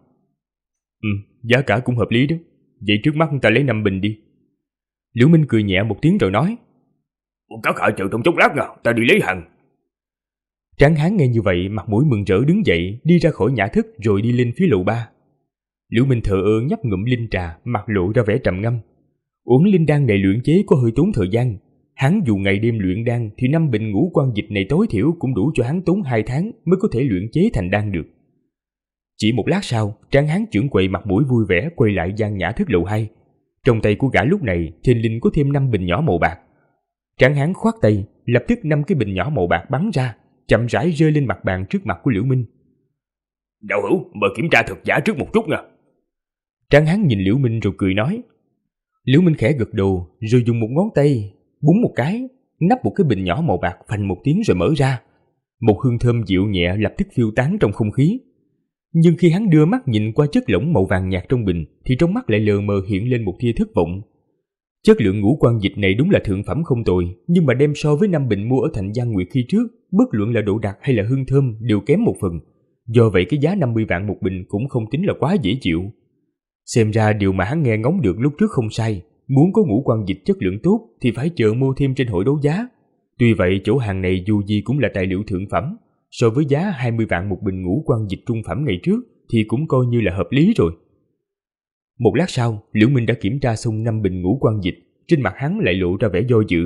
[SPEAKER 2] Giá cả cũng hợp lý đó. Vậy trước mắt ta lấy 5 bình đi. Liễu Minh cười nhẹ một tiếng rồi nói.
[SPEAKER 3] Các hạ chờ trong chốc lát nha, ta đi lấy hàng.
[SPEAKER 2] Tráng Hán nghe như vậy mặt mũi mừng rỡ đứng dậy, đi ra khỏi nhã thức rồi đi lên phía lầu 3. Liễu Minh thờ ơ nhấp ngụm linh trà, mặt lộ ra vẻ trầm ngâm. Uống linh đan này luyện chế có hơi tốn thời gian. Hắn dù ngày đêm luyện đan thì 5 bình ngũ quan dịch này tối thiểu cũng đủ cho hắn tốn 2 tháng mới có thể luyện chế thành đan được. Chỉ một lát sau, Tráng Hán trưởng quầy mặt mũi vui vẻ quay lại gian nhã thức lầu 2. Trong tay của gã lúc này thình lình có thêm 5 bình nhỏ màu bạc. Tráng Hán khoát tay, lập tức 5 cái bình nhỏ màu bạc bắn ra, chậm rãi rơi lên mặt bàn trước mặt của Liễu Minh.
[SPEAKER 3] Đạo hữu, mời kiểm tra thật giả trước một chút nha.
[SPEAKER 2] Tráng Hán nhìn Liễu Minh rồi cười nói. Liễu Minh khẽ gật đầu, rồi dùng một ngón tay búng một cái, nắp một cái bình nhỏ màu bạc phành một tiếng rồi mở ra. Một hương thơm dịu nhẹ lập tức phiêu tán trong không khí. Nhưng khi hắn đưa mắt nhìn qua chất lỏng màu vàng nhạt trong bình thì trong mắt lại lờ mờ hiện lên một tia thất vọng. Chất lượng ngũ quan dịch này đúng là thượng phẩm không tồi, nhưng mà đem so với 5 bình mua ở Thành Giang Nguyệt khi trước, bất luận là độ đặc hay là hương thơm đều kém một phần. Do vậy cái giá 50 vạn một bình cũng không tính là quá dễ chịu. Xem ra điều mà hắn nghe ngóng được lúc trước không sai, muốn có ngũ quan dịch chất lượng tốt thì phải chờ mua thêm trên hội đấu giá. Tuy vậy chỗ hàng này dù gì cũng là tài liệu thượng phẩm, so với giá 20 vạn một bình ngũ quan dịch trung phẩm ngày trước thì cũng coi như là hợp lý rồi. Một lát sau, Liễu Minh đã kiểm tra xong 5 bình ngũ quan dịch, trên mặt hắn lại lộ ra vẻ do dự.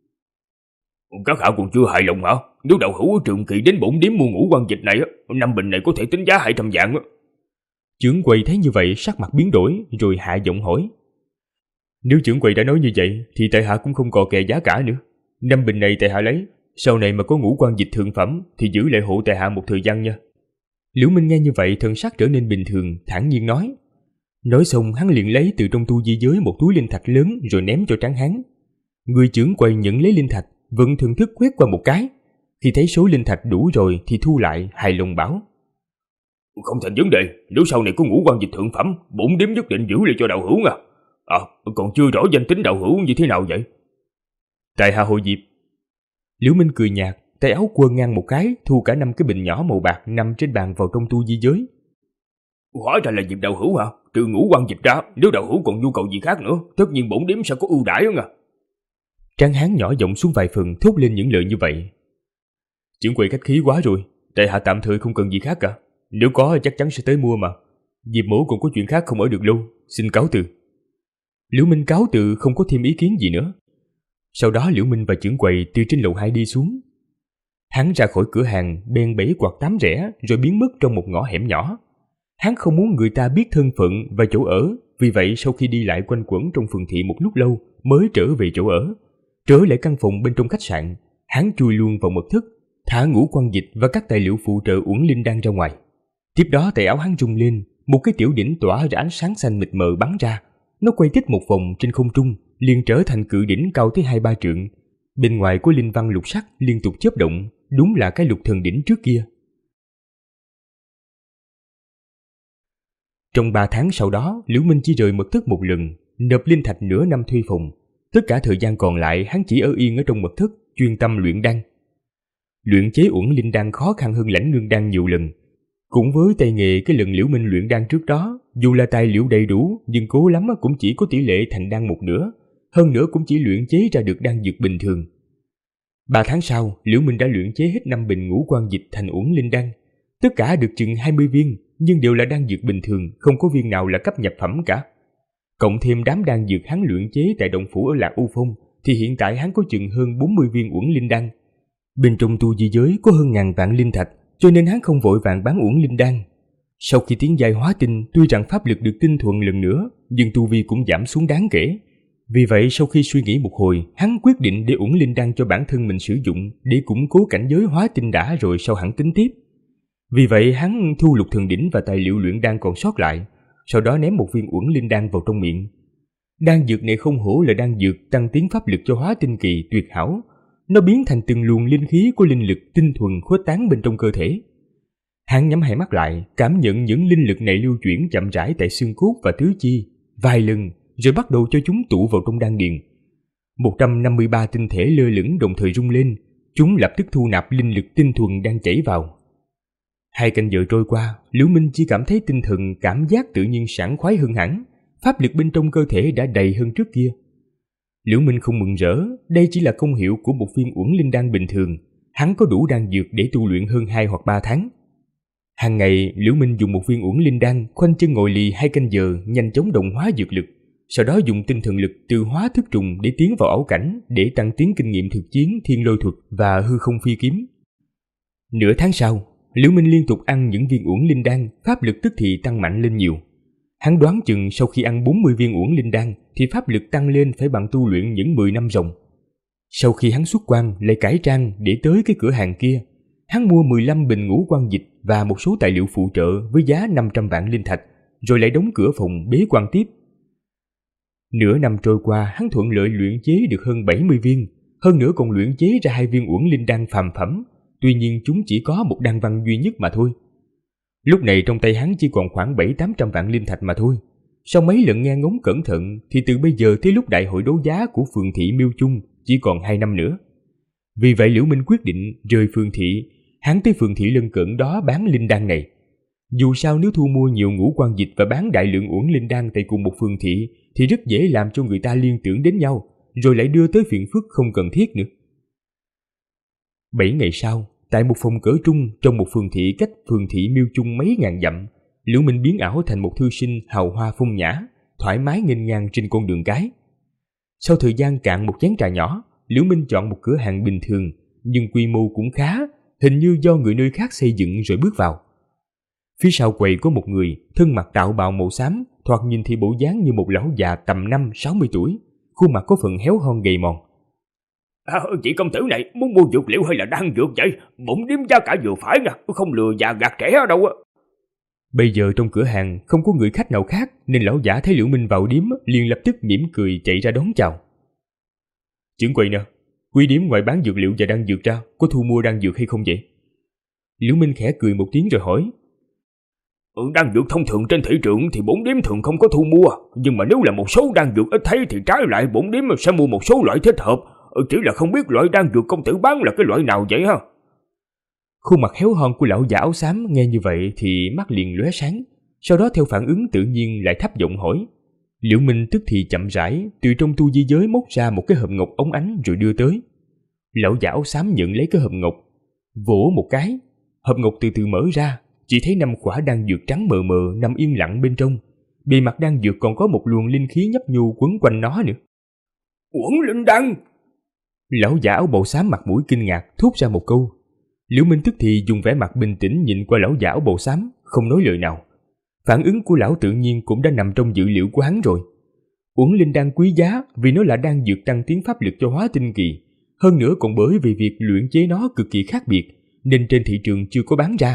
[SPEAKER 3] Các hạ còn chưa hài lòng hả? Nếu đạo hữu trường kỳ đến bổn điếm mua ngũ quan dịch này, 5 bình này có thể tính giá 200 vạn.
[SPEAKER 2] Trưởng quầy thấy như vậy sắc mặt biến đổi rồi hạ giọng hỏi. Nếu trưởng quầy đã nói như vậy thì tại hạ cũng không cò kè giá cả nữa. 5 bình này tại hạ lấy, sau này mà có ngũ quan dịch thượng phẩm thì giữ lại hộ tại hạ một thời gian nha. Liễu Minh nghe như vậy thần sắc trở nên bình thường, thản nhiên nói. Nói xong hắn liền lấy từ trong tu di giới một túi linh thạch lớn rồi ném cho Tráng Hán. Người trưởng quầy nhận lấy linh thạch, vẫn thưởng thức quét qua một cái. Khi thấy số linh thạch đủ rồi thì thu lại, hài lòng bảo.
[SPEAKER 3] Không thành vấn đề, nếu sau này có ngũ quan dịch thượng phẩm, bổn điếm nhất định giữ lại cho đạo hữu nha. Còn chưa rõ danh tính đạo hữu như thế nào vậy?
[SPEAKER 2] Tại hạ Hồ Diệp. Liễu Minh cười nhạt, tay áo quơ ngang một cái, thu cả 5 cái bình nhỏ màu bạc nằm trên bàn vào trong tu di giới.
[SPEAKER 3] Hóa ra là Diệp đạo hữu hả? Trừ ngũ quan dịch ra, nếu đạo hữu còn nhu cầu gì khác nữa, tất nhiên bổn điếm sẽ có ưu đãi nha.
[SPEAKER 2] Tráng Hán nhỏ giọng xuống vài phần thốt lên những lời như vậy. Trưởng quầy khách khí quá rồi, tại hạ tạm thời không cần gì khác cả. Nếu có chắc chắn sẽ tới mua mà. Diệp mỗ còn có chuyện khác không ở được lâu, xin cáo từ. Liễu Minh cáo từ không có thêm ý kiến gì nữa. Sau đó Liễu Minh và trưởng quầy từ trên lầu 2 đi xuống. Hắn ra khỏi cửa hàng, bèn bẫy quạt tám rẽ rồi biến mất trong một ngõ hẻm nhỏ. Hắn không muốn người ta biết thân phận và chỗ ở, vì vậy sau khi đi lại quanh quẩn trong phường thị một lúc lâu mới trở về chỗ ở. Trở lại căn phòng bên trong khách sạn, hắn chui luôn vào mật thất, thả ngũ quan dịch và các tài liệu phụ trợ uổng linh đan ra ngoài. Tiếp đó tay áo hắn rung lên, một cái tiểu đỉnh tỏa ra ánh sáng xanh mịt mờ bắn ra. Nó quay tích một vòng trên không trung, liền trở thành cự đỉnh cao tới 2-3 trượng. Bên ngoài có linh văn lục sắc liên tục chớp động, đúng là cái lục thần đỉnh trước kia. Trong 3 tháng sau đó, Liễu Minh chỉ rời mật thất một lần, nộp linh thạch nửa năm thuê phòng. Tất cả thời gian còn lại hắn chỉ ở yên ở trong mật thất, chuyên tâm luyện đan. Luyện chế uẩn linh đan khó khăn hơn lãnh ngưng đan nhiều lần. Cũng với tay nghề cái lần Liễu Minh luyện đan trước đó, dù là tài liệu đầy đủ, nhưng cố lắm cũng chỉ có tỷ lệ thành đan một nửa, hơn nữa cũng chỉ luyện chế ra được đan dược bình thường. 3 tháng sau, Liễu Minh đã luyện chế hết 5 bình ngũ quan dịch thành uẩn linh đan. Tất cả được chừng 20 viên, nhưng đều là đan dược bình thường, không có viên nào là cấp nhập phẩm cả. Cộng thêm đám đan dược hắn luyện chế tại động phủ ở Lạc U Phong, thì hiện tại hắn có chừng hơn 40 viên uẩn linh đan. Bên trong tu di giới có hơn 1000 vạn linh thạch, cho nên hắn không vội vàng bán uẩn linh đan. Sau khi tiến giai hóa tinh, tuy rằng pháp lực được tinh thuần lần nữa, nhưng tu vi cũng giảm xuống đáng kể. Vì vậy sau khi suy nghĩ một hồi, hắn quyết định để uẩn linh đan cho bản thân mình sử dụng để củng cố cảnh giới hóa tinh đã rồi sau hẳn tính tiếp. Vì vậy hắn thu lục thần đỉnh và tài liệu luyện đan còn sót lại, sau đó ném một viên uẩn linh đan vào trong miệng. Đan dược này không hổ là đan dược tăng tiến pháp lực cho hóa tinh kỳ tuyệt hảo. Nó biến thành từng luồng linh khí của linh lực tinh thuần khuếch tán bên trong cơ thể. Hắn nhắm hai mắt lại, cảm nhận những linh lực này lưu chuyển chậm rãi tại xương cốt và tứ chi, vài lần, rồi bắt đầu cho chúng tụ vào trong đan điền. 153 tinh thể lơ lửng đồng thời rung lên, chúng lập tức thu nạp linh lực tinh thuần đang chảy vào. 2 canh giờ trôi qua, Liễu Minh chỉ cảm thấy tinh thần cảm giác tự nhiên sảng khoái hơn hẳn, pháp lực bên trong cơ thể đã đầy hơn trước kia. Liễu Minh không mừng rỡ, đây chỉ là công hiệu của một viên uẩn linh đan bình thường, hắn có đủ đan dược để tu luyện hơn 2 hoặc 3 tháng. Hàng ngày, Liễu Minh dùng một viên uẩn linh đan, khoanh chân ngồi lì 2 canh giờ, nhanh chóng đồng hóa dược lực, sau đó dùng tinh thần lực từ hóa thức trùng để tiến vào ảo cảnh, để tăng tiến kinh nghiệm thực chiến thiên lôi thuật và hư không phi kiếm. Nửa tháng sau, Liễu Minh liên tục ăn những viên uẩn linh đan, pháp lực tức thì tăng mạnh lên nhiều. Hắn đoán chừng sau khi ăn 40 viên uẩn linh đan thì pháp lực tăng lên phải bằng tu luyện những 10 năm ròng. Sau khi hắn xuất quan lại cải trang để tới cái cửa hàng kia, hắn mua 15 bình ngũ quan dịch và một số tài liệu phụ trợ với giá 500 vạn linh thạch, rồi lại đóng cửa phòng bế quan tiếp. Nửa năm trôi qua, hắn thuận lợi luyện chế được hơn 70 viên, hơn nữa còn luyện chế ra 2 viên uẩn linh đan phàm phẩm, tuy nhiên chúng chỉ có một đan văn duy nhất mà thôi. Lúc này trong tay hắn chỉ còn khoảng 700-800 vạn linh thạch mà thôi. Sau mấy lần nghe ngóng cẩn thận thì từ bây giờ tới lúc đại hội đấu giá của Phường Thị Miêu Chung chỉ còn 2 năm nữa. Vì vậy Liễu Minh quyết định rời Phường Thị, hắn tới Phường Thị lân cận đó bán linh đan này. Dù sao nếu thu mua nhiều ngũ quan dịch và bán đại lượng uẩn linh đan tại cùng một phường thị thì rất dễ làm cho người ta liên tưởng đến nhau, rồi lại đưa tới phiền phức không cần thiết nữa. 7 ngày sau, tại một phòng cỡ trung trong một phường thị cách Phường Thị Miêu Chung mấy ngàn dặm, Liễu Minh biến ảo thành một thư sinh hào hoa phong nhã, thoải mái nghênh ngang trên con đường cái. Sau thời gian cạn một chén trà nhỏ, Liễu Minh chọn một cửa hàng bình thường, nhưng quy mô cũng khá, hình như do người nơi khác xây dựng rồi bước vào. Phía sau quầy có một người, thân mặc đạo bào màu xám, thoạt nhìn thì bộ dáng như một lão già tầm 50-60 tuổi, khuôn mặt có phần héo hon gầy mòn.
[SPEAKER 3] Chị công tử này muốn mua dược liệu hay là đan dược vậy? Bổn điếm giá cả vừa phải nè, không lừa già gạt trẻ ở đâu á.
[SPEAKER 2] Bây giờ trong cửa hàng không có người khách nào khác, nên lão giả thấy Liễu Minh vào điếm liền lập tức mỉm cười chạy ra đón chào. Trưởng quầy nè, quý điếm ngoài bán dược liệu và đan dược ra, có thu mua đan dược hay không vậy? Liễu Minh khẽ cười một tiếng rồi hỏi.
[SPEAKER 3] Đan dược thông thường trên thị trường thì bổn điếm thường không có thu mua, nhưng mà nếu là một số đan dược ít thấy thì trái lại bổn điếm sẽ mua một số loại thích hợp, chỉ là không biết loại đan dược công tử bán là cái loại nào vậy ha.
[SPEAKER 2] Khuôn mặt héo hon của lão giả áo xám nghe như vậy thì mắt liền lóe sáng, sau đó theo phản ứng tự nhiên lại thấp giọng hỏi. Liễu Minh tức thì chậm rãi từ trong tu di giới móc ra một cái hộp ngọc óng ánh rồi đưa tới. Lão giả áo xám nhận lấy cái hộp ngọc, vỗ một cái, hộp ngọc từ từ mở ra, chỉ thấy 5 quả đan dược trắng mờ mờ nằm yên lặng bên trong. Bề mặt đan dược còn có một luồng linh khí nhấp nhu quấn quanh nó nữa.
[SPEAKER 3] Uẩn linh đan!
[SPEAKER 2] Lão giả áo bào xám mặt mũi kinh ngạc thốt ra một câu. Liễu Minh tức thì dùng vẻ mặt bình tĩnh nhìn qua lão giả áo bào xám, không nói lời nào. Phản ứng của lão tự nhiên cũng đã nằm trong dữ liệu của hắn rồi. Uẩn linh đan quý giá vì nó là đan dược tăng tiến pháp lực cho hóa tinh kỳ, hơn nữa còn bởi vì việc luyện chế nó cực kỳ khác biệt nên trên thị trường chưa có bán ra.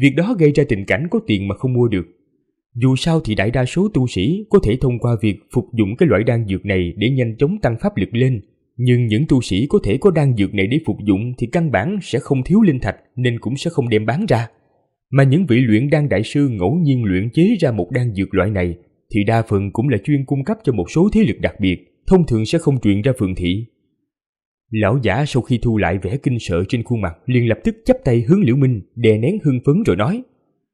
[SPEAKER 2] Việc đó gây ra tình cảnh có tiền mà không mua được. Dù sao thì đại đa số tu sĩ có thể thông qua việc phục dụng cái loại đan dược này để nhanh chóng tăng pháp lực lên. Nhưng những tu sĩ có thể có đan dược này để phục dụng thì căn bản sẽ không thiếu linh thạch nên cũng sẽ không đem bán ra. Mà những vị luyện đan đại sư ngẫu nhiên luyện chế ra một đan dược loại này thì đa phần cũng là chuyên cung cấp cho một số thế lực đặc biệt, thông thường sẽ không truyền ra phường thị. Lão giả sau khi thu lại vẻ kinh sợ trên khuôn mặt liền lập tức chắp tay hướng Liễu Minh, đè nén hưng phấn rồi nói: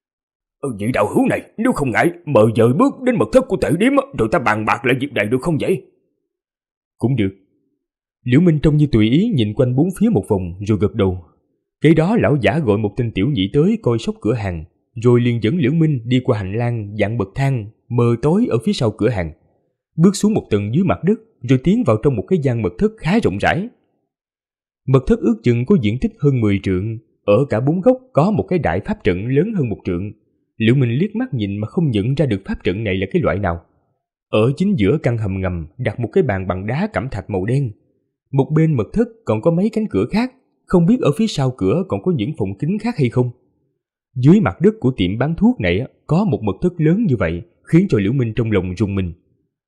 [SPEAKER 3] Vị đạo hữu này, nếu không ngại, mời dời bước đến mật thất của tể điếm rồi ta bàn bạc lại việc này được không vậy?
[SPEAKER 2] Cũng được. Liễu Minh trông như tùy ý nhìn quanh bốn phía một vòng rồi gật đầu. Kế đó lão giả gọi một tên tiểu nhị tới coi sóc cửa hàng, rồi liền dẫn Liễu Minh đi qua hành lang dạng bậc thang mờ tối ở phía sau cửa hàng, bước xuống một tầng dưới mặt đất rồi tiến vào trong một cái gian mật thất khá rộng rãi. Mật thất ước chừng có diện tích hơn 10 trượng, ở cả bốn góc có một cái đại pháp trận lớn hơn 1 trượng. Liễu Minh liếc mắt nhìn mà không nhận ra được pháp trận này là cái loại nào. Ở chính giữa căn hầm ngầm đặt một cái bàn bằng đá cẩm thạch màu đen. Một bên mật thất còn có mấy cánh cửa khác, không biết ở phía sau cửa còn có những phòng kính khác hay không. Dưới mặt đất của tiệm bán thuốc này có một mật thất lớn như vậy, khiến cho Liễu Minh trong lòng rùng mình.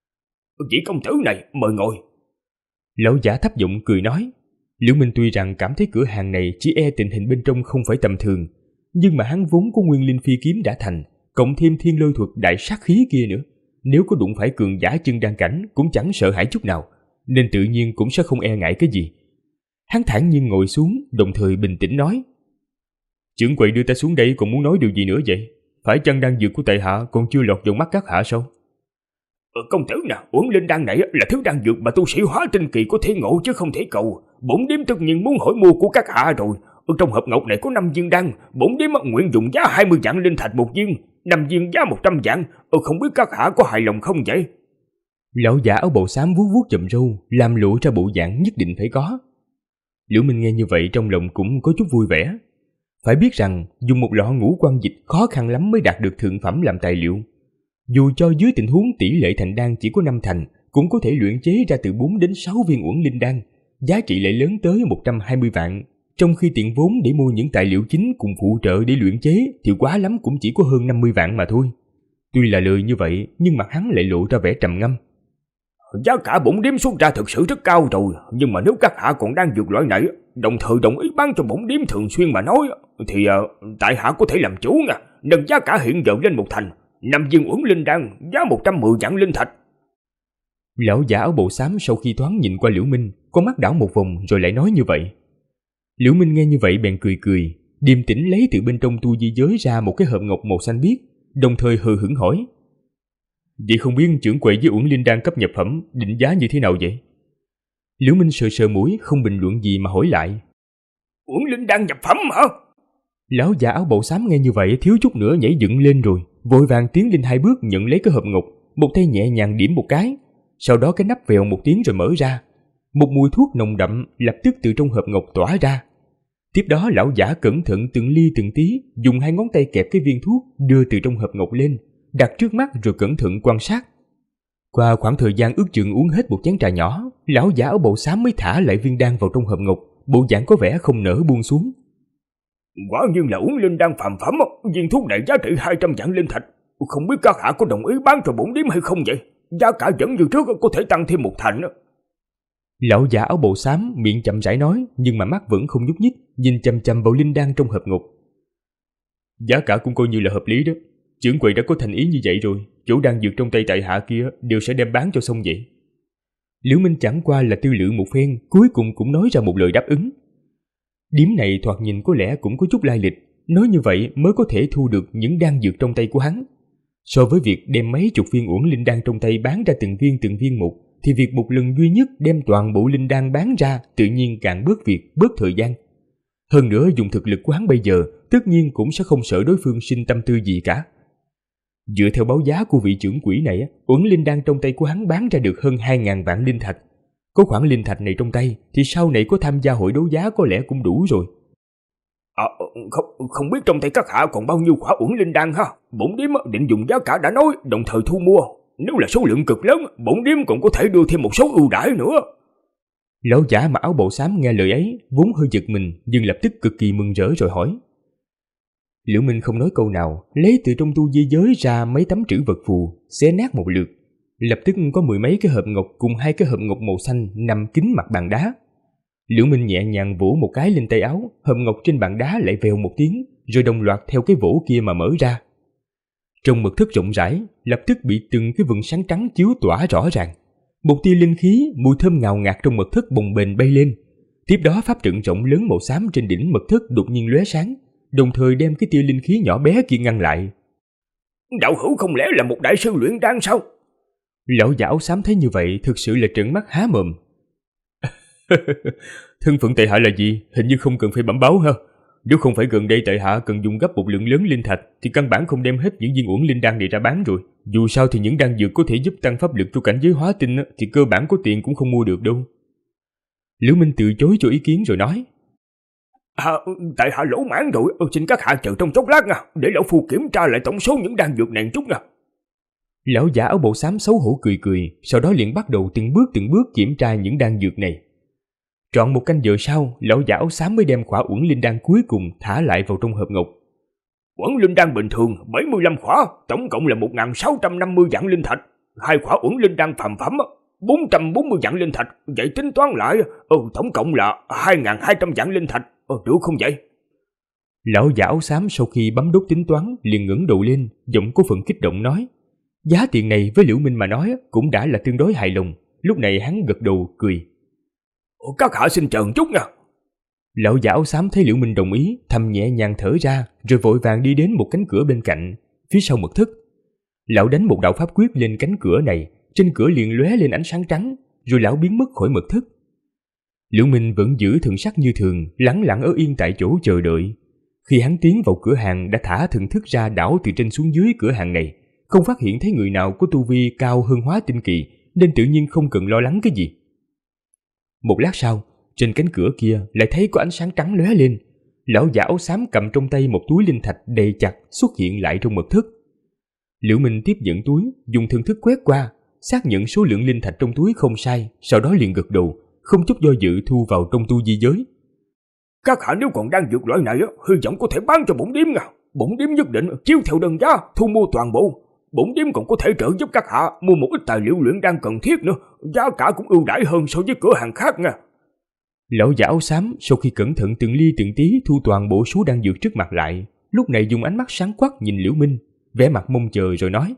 [SPEAKER 3] Vị công tử này, mời ngồi.
[SPEAKER 2] Lão giả thấp giọng cười nói. Liễu Minh tuy rằng cảm thấy cửa hàng này chỉ e tình hình bên trong không phải tầm thường, nhưng mà hắn vốn có nguyên linh phi kiếm đã thành, cộng thêm thiên lôi thuật đại sát khí kia nữa, nếu có đụng phải cường giả chân đan cảnh cũng chẳng sợ hãi chút nào, nên tự nhiên cũng sẽ không e ngại cái gì. Hắn thản nhiên ngồi xuống, đồng thời bình tĩnh nói: Trưởng quầy đưa ta xuống đây còn muốn nói điều gì nữa vậy? Phải chăng đan dược của tại hạ còn chưa lọt vào mắt các hạ sao?
[SPEAKER 3] Công tử nè, uống linh đan này là thứ đan dược mà tu sĩ hóa tinh kỳ có thể ngộ chứ không thể cầu. Bổn điếm tất nhiên muốn hỏi mua của các hạ rồi. Ở trong hộp ngọc này có 5 viên đan, bổn điếm nguyện dùng giá 20 vạn linh thạch một viên, 5 viên giá 100 vạn. Không biết các hạ có hài lòng không vậy?
[SPEAKER 2] Lão giả áo bào xám vuốt vuốt chòm râu, làm lộ ra bộ dạng nhất định phải có. Liễu Minh nghe như vậy trong lòng cũng có chút vui vẻ. Phải biết rằng dùng một lọ ngũ quan dịch khó khăn lắm mới đạt được thượng phẩm làm tài liệu. Dù cho dưới tình huống tỷ lệ thành đan chỉ có 5 thành, cũng có thể luyện chế ra từ 4 đến 6 viên uẩn linh đan, giá trị lại lớn tới 120 vạn. Trong khi tiền vốn để mua những tài liệu chính cùng phụ trợ để luyện chế thì quá lắm cũng chỉ có hơn 50 vạn mà thôi. Tuy là lời như vậy, nhưng mặt hắn lại lộ ra vẻ trầm ngâm.
[SPEAKER 3] Giá cả bổn điếm xuất ra thực sự rất cao rồi, nhưng mà nếu các hạ còn đang dược loại này, đồng thời đồng ý bán cho bổn điếm thường xuyên mà nói, thì tại hạ có thể làm chủ nha, nâng giá cả hiện giờ lên 1 thành, 5 viên uẩn linh đan, giá 110 vạn linh thạch.
[SPEAKER 2] Lão giả áo bào xám sau khi thoáng nhìn qua Liễu Minh, con mắt đảo một vòng rồi lại nói như vậy. Liễu Minh nghe như vậy bèn cười cười, điềm tĩnh lấy từ bên trong tu di giới ra một cái hộp ngọc màu xanh biếc, đồng thời hờ hững hỏi: Vậy không biết trưởng quầy với uẩn linh đan cấp nhập phẩm định giá như thế nào vậy? Liễu Minh sờ sờ mũi không bình luận gì mà hỏi lại:
[SPEAKER 3] Uẩn linh đan nhập phẩm hả?
[SPEAKER 2] Lão giả áo bào xám nghe như vậy thiếu chút nữa nhảy dựng lên rồi, vội vàng tiến lên 2 bước nhận lấy cái hộp ngọc, một tay nhẹ nhàng điểm một cái, sau đó cái nắp vèo một tiếng rồi mở ra. Một mùi thuốc nồng đậm lập tức từ trong hộp ngọc tỏa ra. Tiếp đó lão giả cẩn thận từng ly từng tí dùng 2 ngón tay kẹp cái viên thuốc đưa từ trong hộp ngọc lên, đặt trước mắt rồi cẩn thận quan sát. Qua khoảng thời gian ước chừng uống hết một chén trà nhỏ, lão giả áo bào xám mới thả lại viên đan vào trong hộp ngọc, bộ dạng có vẻ không nỡ buông xuống.
[SPEAKER 3] Quả nhiên là uẩn linh đan phàm phẩm, viên thuốc này giá trị 200 vạn linh thạch. Không biết các hạ có đồng ý bán cho bổn điếm hay không vậy? Giá cả vẫn như trước, có thể tăng thêm 1 thành.
[SPEAKER 2] Lão giả áo bào xám miệng chậm rãi nói, nhưng mà mắt vẫn không nhúc nhích, nhìn chằm chằm vào linh đan trong hộp ngọc. Giá cả cũng coi như là hợp lý đó. Trưởng quầy đã có thành ý như vậy rồi, chỗ đan dược trong tay tại hạ kia đều sẽ đem bán cho xong vậy. Liễu Minh chẳng qua là tư lự một phen, cuối cùng cũng nói ra một lời đáp ứng. Điếm này thoạt nhìn có lẽ cũng có chút lai lịch, nói như vậy mới có thể thu được những đan dược trong tay của hắn. So với việc đem mấy chục viên uẩn linh đan trong tay bán ra từng viên một, thì việc một lần duy nhất đem toàn bộ linh đan bán ra tự nhiên càng bớt việc, bớt thời gian. Hơn nữa dùng thực lực của hắn bây giờ, tất nhiên cũng sẽ không sợ đối phương sinh tâm tư gì cả. Dựa theo báo giá của vị trưởng quỹ này, uẩn linh đan trong tay của hắn bán ra được hơn 2.000 vạn linh thạch. Có khoản linh thạch này trong tay thì sau này có tham gia hội đấu giá có lẽ cũng đủ rồi.
[SPEAKER 3] Không biết trong tay các hạ còn bao nhiêu khỏa uẩn linh đan ha? Bổn điếm định dùng giá cả đã nói, đồng thời thu mua. Nếu là số lượng cực lớn, bổn điếm còn có thể đưa thêm một số ưu đãi nữa.
[SPEAKER 2] Lão giả mặc áo bào xám nghe lời ấy, vốn hơi giật mình nhưng lập tức cực kỳ mừng rỡ rồi hỏi: Liễu Minh không nói câu nào, lấy từ trong tu di giới ra mấy tấm trữ vật phù, xé nát một lượt. Lập tức có 10 mấy cái hộp ngọc cùng 2 cái hộp ngọc màu xanh nằm kín mặt bàn đá. Liễu Minh nhẹ nhàng vỗ một cái lên tay áo, hộp ngọc trên bàn đá lại vèo một tiếng, rồi đồng loạt theo cái vỗ kia mà mở ra. Trong mật thất rộng rãi, lập tức bị từng cái vầng sáng trắng chiếu tỏa rõ ràng. Một tia linh khí, mùi thơm ngào ngạt trong mật thất bồng bềnh bay lên. Tiếp đó pháp trận rộng lớn màu xám trên đỉnh mật thất đột nhiên lóe sáng, đồng thời đem cái tia linh khí nhỏ bé kia ngăn lại.
[SPEAKER 3] Đạo hữu không lẽ là một đại sư luyện đan sao?
[SPEAKER 2] Lão giả áo xám thấy như vậy thực sự là trợn mắt há mồm. Thân phận tại hạ là gì? Hình như không cần phải bẩm báo ha. Nếu không phải gần đây tại hạ cần dùng gấp một lượng lớn linh thạch thì căn bản không đem hết những viên uổng linh đan này ra bán rồi. Dù sao thì những đan dược có thể giúp tăng pháp lực cho cảnh giới hóa tinh thì cơ bản có tiền cũng không mua được đâu. Liễu Minh từ chối cho ý kiến rồi nói.
[SPEAKER 3] Tại hạ lỗ mãn rồi, xin các hạ chờ trong chốc lát nha, để lão phu kiểm tra lại tổng số những đan dược này chút nha.
[SPEAKER 2] Lão giả áo bào xám xấu hổ cười cười, sau đó liền bắt đầu từng bước kiểm tra những đan dược này. Trọn một canh giờ sau, lão giả áo xám mới đem khỏa uẩn linh đan cuối cùng thả lại vào trong hộp ngọc.
[SPEAKER 3] Uẩn linh đan bình thường 75 khỏa, tổng cộng là 1.650 vạn linh thạch. 2 khỏa uẩn linh đan phàm phẩm 440 vạn linh thạch, vậy tính toán lại tổng cộng là 2.200 vạn linh thạch, được không vậy?
[SPEAKER 2] Lão giả áo xám sau khi bấm đốt tính toán liền ngẩng đầu lên, giọng có phần kích động nói. Giá tiền này với Liễu Minh mà nói cũng đã là tương đối hài lòng. Lúc này hắn gật đầu cười.
[SPEAKER 3] Các hạ xin chờ chút nha.
[SPEAKER 2] Lão giả áo xám thấy Liễu Minh đồng ý, thầm nhẹ nhàng thở ra, rồi vội vàng đi đến một cánh cửa bên cạnh, phía sau mật thất. Lão đánh một đạo pháp quyết lên cánh cửa này, trên cửa liền lóe lên ánh sáng trắng, rồi lão biến mất khỏi mật thất. Liễu Minh vẫn giữ thần sắc như thường, lẳng lặng ở yên tại chỗ chờ đợi. Khi hắn tiến vào cửa hàng đã thả thần thức ra đảo từ trên xuống dưới cửa hàng này, không phát hiện thấy người nào có tu vi cao hơn hóa tinh kỳ, nên tự nhiên không cần lo lắng cái gì. Một lát sau, trên cánh cửa kia lại thấy có ánh sáng trắng lóe lên. Lão giả áo xám cầm trong tay một túi linh thạch đầy chặt xuất hiện lại trong mật thất. Liễu Minh tiếp nhận túi, dùng thần thức quét qua, xác nhận số lượng linh thạch trong túi không sai, sau đó liền gật đầu, không chút do dự thu vào trong tu di giới.
[SPEAKER 3] Các hạ nếu còn đang dược loại này hy vọng có thể bán cho bổn điếm nha. Bổn điếm nhất định chiếu theo đơn giá thu mua toàn bộ. Bổn điếm còn có thể trợ giúp các hạ mua một ít tài liệu luyện đan cần thiết nữa, giá cả cũng ưu đãi hơn so với cửa hàng khác nha.
[SPEAKER 2] Lão giả áo xám sau khi cẩn thận từng ly từng tí thu toàn bộ số đan dược trước mặt lại, lúc này dùng ánh mắt sáng quắc nhìn Liễu Minh, vẻ mặt mong chờ rồi nói.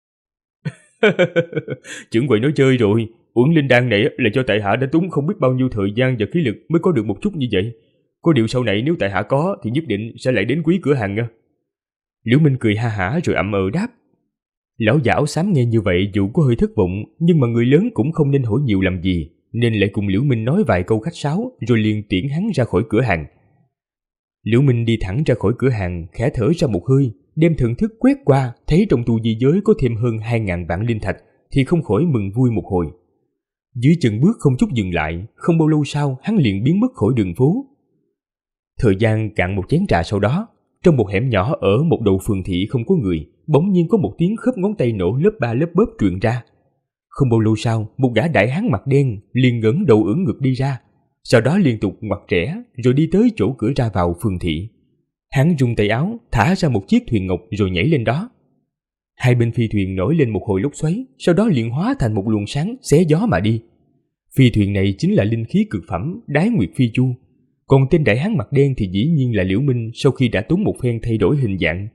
[SPEAKER 2] Trưởng quầy nói chơi rồi, uẩn linh đan này là cho tại hạ đã tốn không biết bao nhiêu thời gian và khí lực mới có được một chút như vậy. Có điều sau này nếu tại hạ có thì nhất định sẽ lại đến quý cửa hàng nha. Liễu Minh cười ha hả rồi ậm đáp. Lão giả áo xám nghe như vậy dù có hơi thất vọng, nhưng mà người lớn cũng không nên hỏi nhiều làm gì, nên lại cùng Liễu Minh nói vài câu khách sáo rồi liền tiễn hắn ra khỏi cửa hàng. Liễu Minh đi thẳng ra khỏi cửa hàng, khẽ thở ra một hơi, đem thần thức quét qua, thấy trong tu di giới có thêm hơn 2.000 vạn linh thạch thì không khỏi mừng vui một hồi. Dưới chân bước không chút dừng lại, không bao lâu sau hắn liền biến mất khỏi đường phố. Thời gian cạn một chén trà sau đó, trong một hẻm nhỏ ở một đầu phường thị không có người, bỗng nhiên có một tiếng khớp ngón tay nổ lớp ba lớp bớp truyền ra. Không bao lâu sau, một gã đại hán mặt đen liền ngẩng đầu ưỡn ngực đi ra, sau đó liên tục ngoặt rẽ rồi đi tới chỗ cửa ra vào phường thị. Hắn rung tay áo, thả ra một chiếc thuyền ngọc rồi nhảy lên đó. Hai bên phi thuyền nổi lên một hồi lốc xoáy, sau đó liền hóa thành một luồng sáng xé gió mà đi. Phi thuyền này chính là linh khí cực phẩm Đái Nguyệt Phi Chu. Còn tên đại hán mặt đen thì dĩ nhiên là Liễu Minh sau khi đã tốn một phen thay đổi hình dạng.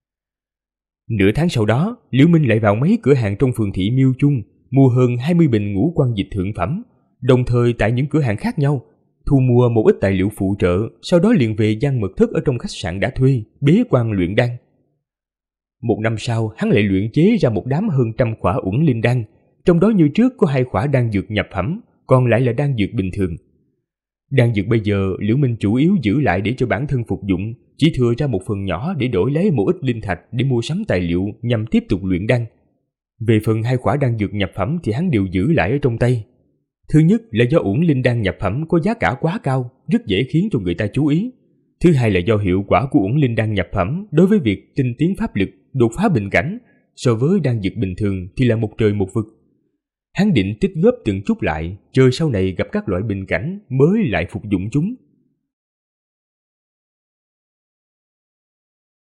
[SPEAKER 2] Nửa tháng sau đó, Liễu Minh lại vào mấy cửa hàng trong phường thị Miêu Chung, mua hơn 20 bình ngũ quan dịch thượng phẩm, đồng thời tại những cửa hàng khác nhau, thu mua một ít tài liệu phụ trợ, sau đó liền về gian mật thất ở trong khách sạn đã thuê, bế quan luyện đan. Một năm sau, hắn lại luyện chế ra một đám hơn 100 khỏa uẩn linh đan, trong đó như trước có 2 khỏa đan dược nhập phẩm, còn lại là đan dược bình thường. Đan dược bây giờ Liễu Minh chủ yếu giữ lại để cho bản thân phục dụng, chỉ thừa ra một phần nhỏ để đổi lấy một ít linh thạch để mua sắm tài liệu nhằm tiếp tục luyện đan. Về phần 2 khỏa đan dược nhập phẩm thì hắn đều giữ lại ở trong tay. Thứ nhất là do uẩn linh đan nhập phẩm có giá cả quá cao, rất dễ khiến cho người ta chú ý. Thứ hai là do hiệu quả của uẩn linh đan nhập phẩm đối với việc tinh tiến pháp lực, đột phá bình cảnh, so với đan dược bình thường thì là một trời một vực. Hắn định tích góp từng chút lại, chờ sau này gặp các loại bình cảnh mới lại phục dụng chúng.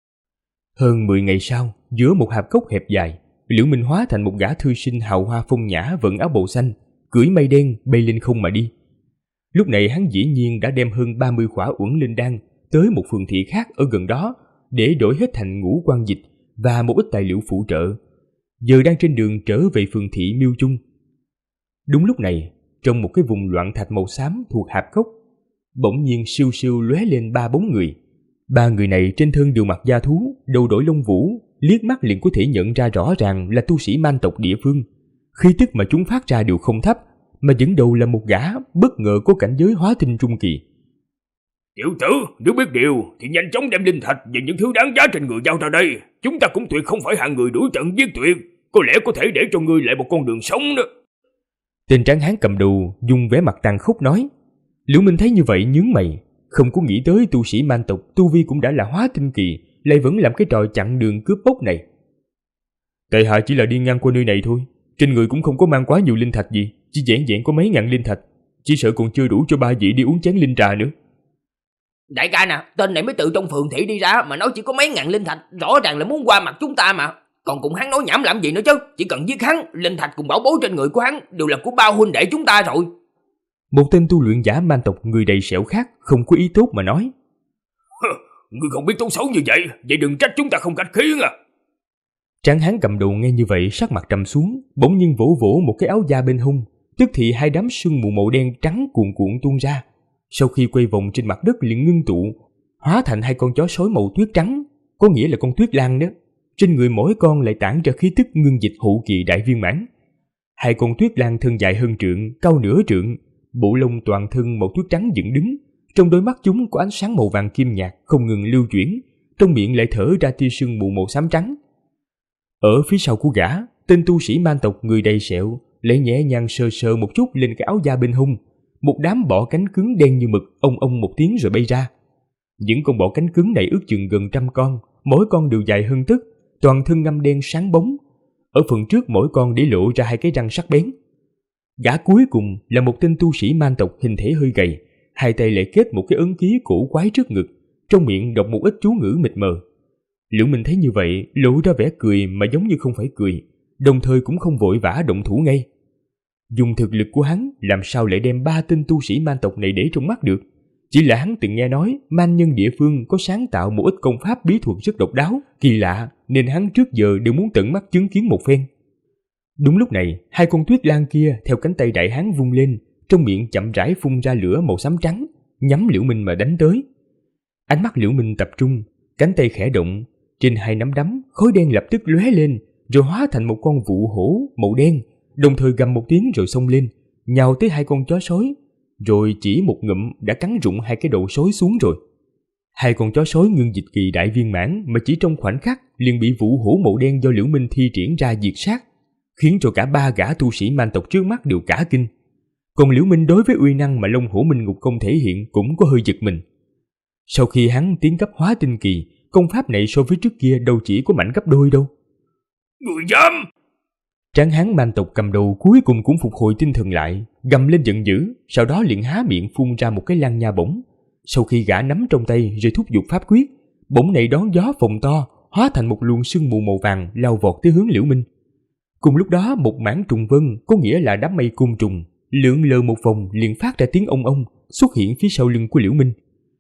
[SPEAKER 2] Hơn 10 ngày sau, giữa một hạp cốc hẹp dài, Liễu Minh hóa thành một gã thư sinh hào hoa phong nhã vận áo bào xanh, cưỡi mây đen bay lên không mà đi. Lúc này hắn dĩ nhiên đã đem hơn 30 khỏa uẩn linh đan tới một phường thị khác ở gần đó để đổi hết thành ngũ quan dịch và một ít tài liệu phụ trợ. Giờ đang trên đường trở về phường thị Miêu Trung. Đúng lúc này, trong một cái vùng loạn thạch màu xám thuộc hạp cốc, bỗng nhiên siêu siêu lóe lên 3 bóng người. 3 người này trên thân đều mặc da thú, đầu đội lông vũ, liếc mắt liền có thể nhận ra rõ ràng là tu sĩ man tộc địa phương. Khí tức mà chúng phát ra đều không thấp, mà dẫn đầu là một gã bất ngờ có cảnh giới hóa tinh trung kỳ.
[SPEAKER 3] Tiểu tử, nếu biết điều thì nhanh chóng đem linh thạch và những thứ đáng giá trên người giao ra đây. Chúng ta cũng tuyệt không phải hạng người đuổi tận giết tuyệt, có lẽ có thể để cho ngươi lại một con đường sống đó.
[SPEAKER 2] Tên tráng hán cầm đầu dùng vẻ mặt tàn khốc nói. Liễu Minh thấy như vậy nhướng mày, không có nghĩ tới tu sĩ man tộc tu vi cũng đã là hóa tinh kỳ, lại vẫn làm cái trò chặn đường cướp bóc này. Tại hạ chỉ là đi ngang qua nơi này thôi, trên người cũng không có mang quá nhiều linh thạch gì, chỉ vẻn vẹn có mấy ngàn linh thạch, chỉ sợ còn chưa đủ cho 3 vị đi uống chén linh trà nữa.
[SPEAKER 1] Đại ca nè, tên này mới tự trong phường thị đi ra mà nói chỉ có mấy ngàn linh thạch, rõ ràng là muốn qua mặt chúng ta mà. Còn cùng hắn nói nhảm làm gì nữa chứ, chỉ cần giết hắn, linh thạch cùng bảo bối trên người của hắn đều là của bao huynh đệ chúng ta rồi.
[SPEAKER 2] Một tên tu luyện giả man tộc người đầy sẹo khác không có ý tốt mà nói.
[SPEAKER 3] Ngươi không biết tốt xấu như vậy, vậy đừng trách chúng ta không khách khí à.
[SPEAKER 2] Tráng hán cầm đầu nghe như vậy sắc mặt trầm xuống, bỗng nhiên vỗ vỗ một cái áo da bên hông, tức thì 2 đám sương mù màu đen trắng cuồn cuộn tuôn ra. Sau khi quay vòng trên mặt đất liền ngưng tụ, hóa thành 2 con chó sói màu tuyết trắng, có nghĩa là con tuyết lang đó. Trên người mỗi con lại tản ra khí tức ngưng dịch hậu kỳ đại viên mãn. 2 con tuyết lang thân dài hơn trượng, cao nửa trượng, bộ lông toàn thân màu tuyết trắng dựng đứng, trong đôi mắt chúng có ánh sáng màu vàng kim nhạt không ngừng lưu chuyển, trong miệng lại thở ra tia sương mù màu xám trắng. Ở phía sau của gã, tên tu sĩ man tộc người đầy sẹo lại nhẹ nhàng sờ sờ một chút lên cái áo da bên hông, một đám bọ cánh cứng đen như mực ông một tiếng rồi bay ra. Những con bọ cánh cứng này ước chừng gần 100 con, mỗi con đều dài hơn tấc, toàn thân ngăm đen sáng bóng. Ở phần trước mỗi con để lộ ra 2 cái răng sắc bén. Gã cuối cùng là một tên tu sĩ man tộc hình thể hơi gầy, 2 tay lại kết một cái ấn ký cổ quái trước ngực, trong miệng đọc một ít chú ngữ mịt mờ. Liễu Minh thấy như vậy lộ ra vẻ cười mà giống như không phải cười, đồng thời cũng không vội vã động thủ ngay. Dùng thực lực của hắn làm sao lại đem 3 tên tu sĩ man tộc này để trong mắt được. Chỉ là hắn từng nghe nói man nhân địa phương có sáng tạo một ít công pháp bí thuật rất độc đáo, kỳ lạ, nên hắn trước giờ đều muốn tận mắt chứng kiến một phen. Đúng lúc này, 2 con tuyết lang kia theo cánh tay đại hán vung lên, trong miệng chậm rãi phun ra lửa màu xám trắng, nhắm Liễu Minh mà đánh tới. Ánh mắt Liễu Minh tập trung, cánh tay khẽ động, trên 2 nắm đấm, khói đen lập tức lóe lên, rồi hóa thành một con vụ hổ màu đen, đồng thời gầm một tiếng rồi xông lên, nhào tới 2 con chó sói, rồi chỉ một ngụm đã cắn rụng 2 cái đầu sói xuống rồi. 2 con chó sói ngưng dịch kỳ đại viên mãn mà chỉ trong khoảnh khắc liền bị vụ hổ màu đen do Liễu Minh thi triển ra diệt sát, khiến cho cả 3 gã tu sĩ man tộc trước mắt đều cả kinh. Còn Liễu Minh đối với uy năng mà Long Hổ Minh Ngục Công thể hiện cũng có hơi giật mình. Sau khi hắn tiến cấp hóa tinh kỳ, công pháp này so với trước kia đâu chỉ có mạnh gấp đôi đâu.
[SPEAKER 3] Người dám!
[SPEAKER 2] Tráng hán man tộc cầm đầu cuối cùng cũng phục hồi tinh thần lại, gầm lên giận dữ, sau đó liền há miệng phun ra một cái lăng nha bổng. Sau khi gã nắm trong tay rồi thúc giục pháp quyết, bổng này đón gió phồng to, hóa thành một luồng sương mù màu vàng lao vọt tới hướng Liễu Minh. Cùng lúc đó một mảng trùng vân, có nghĩa là đám mây côn trùng, lượn lờ một vòng liền phát ra tiếng ông xuất hiện phía sau lưng của Liễu Minh.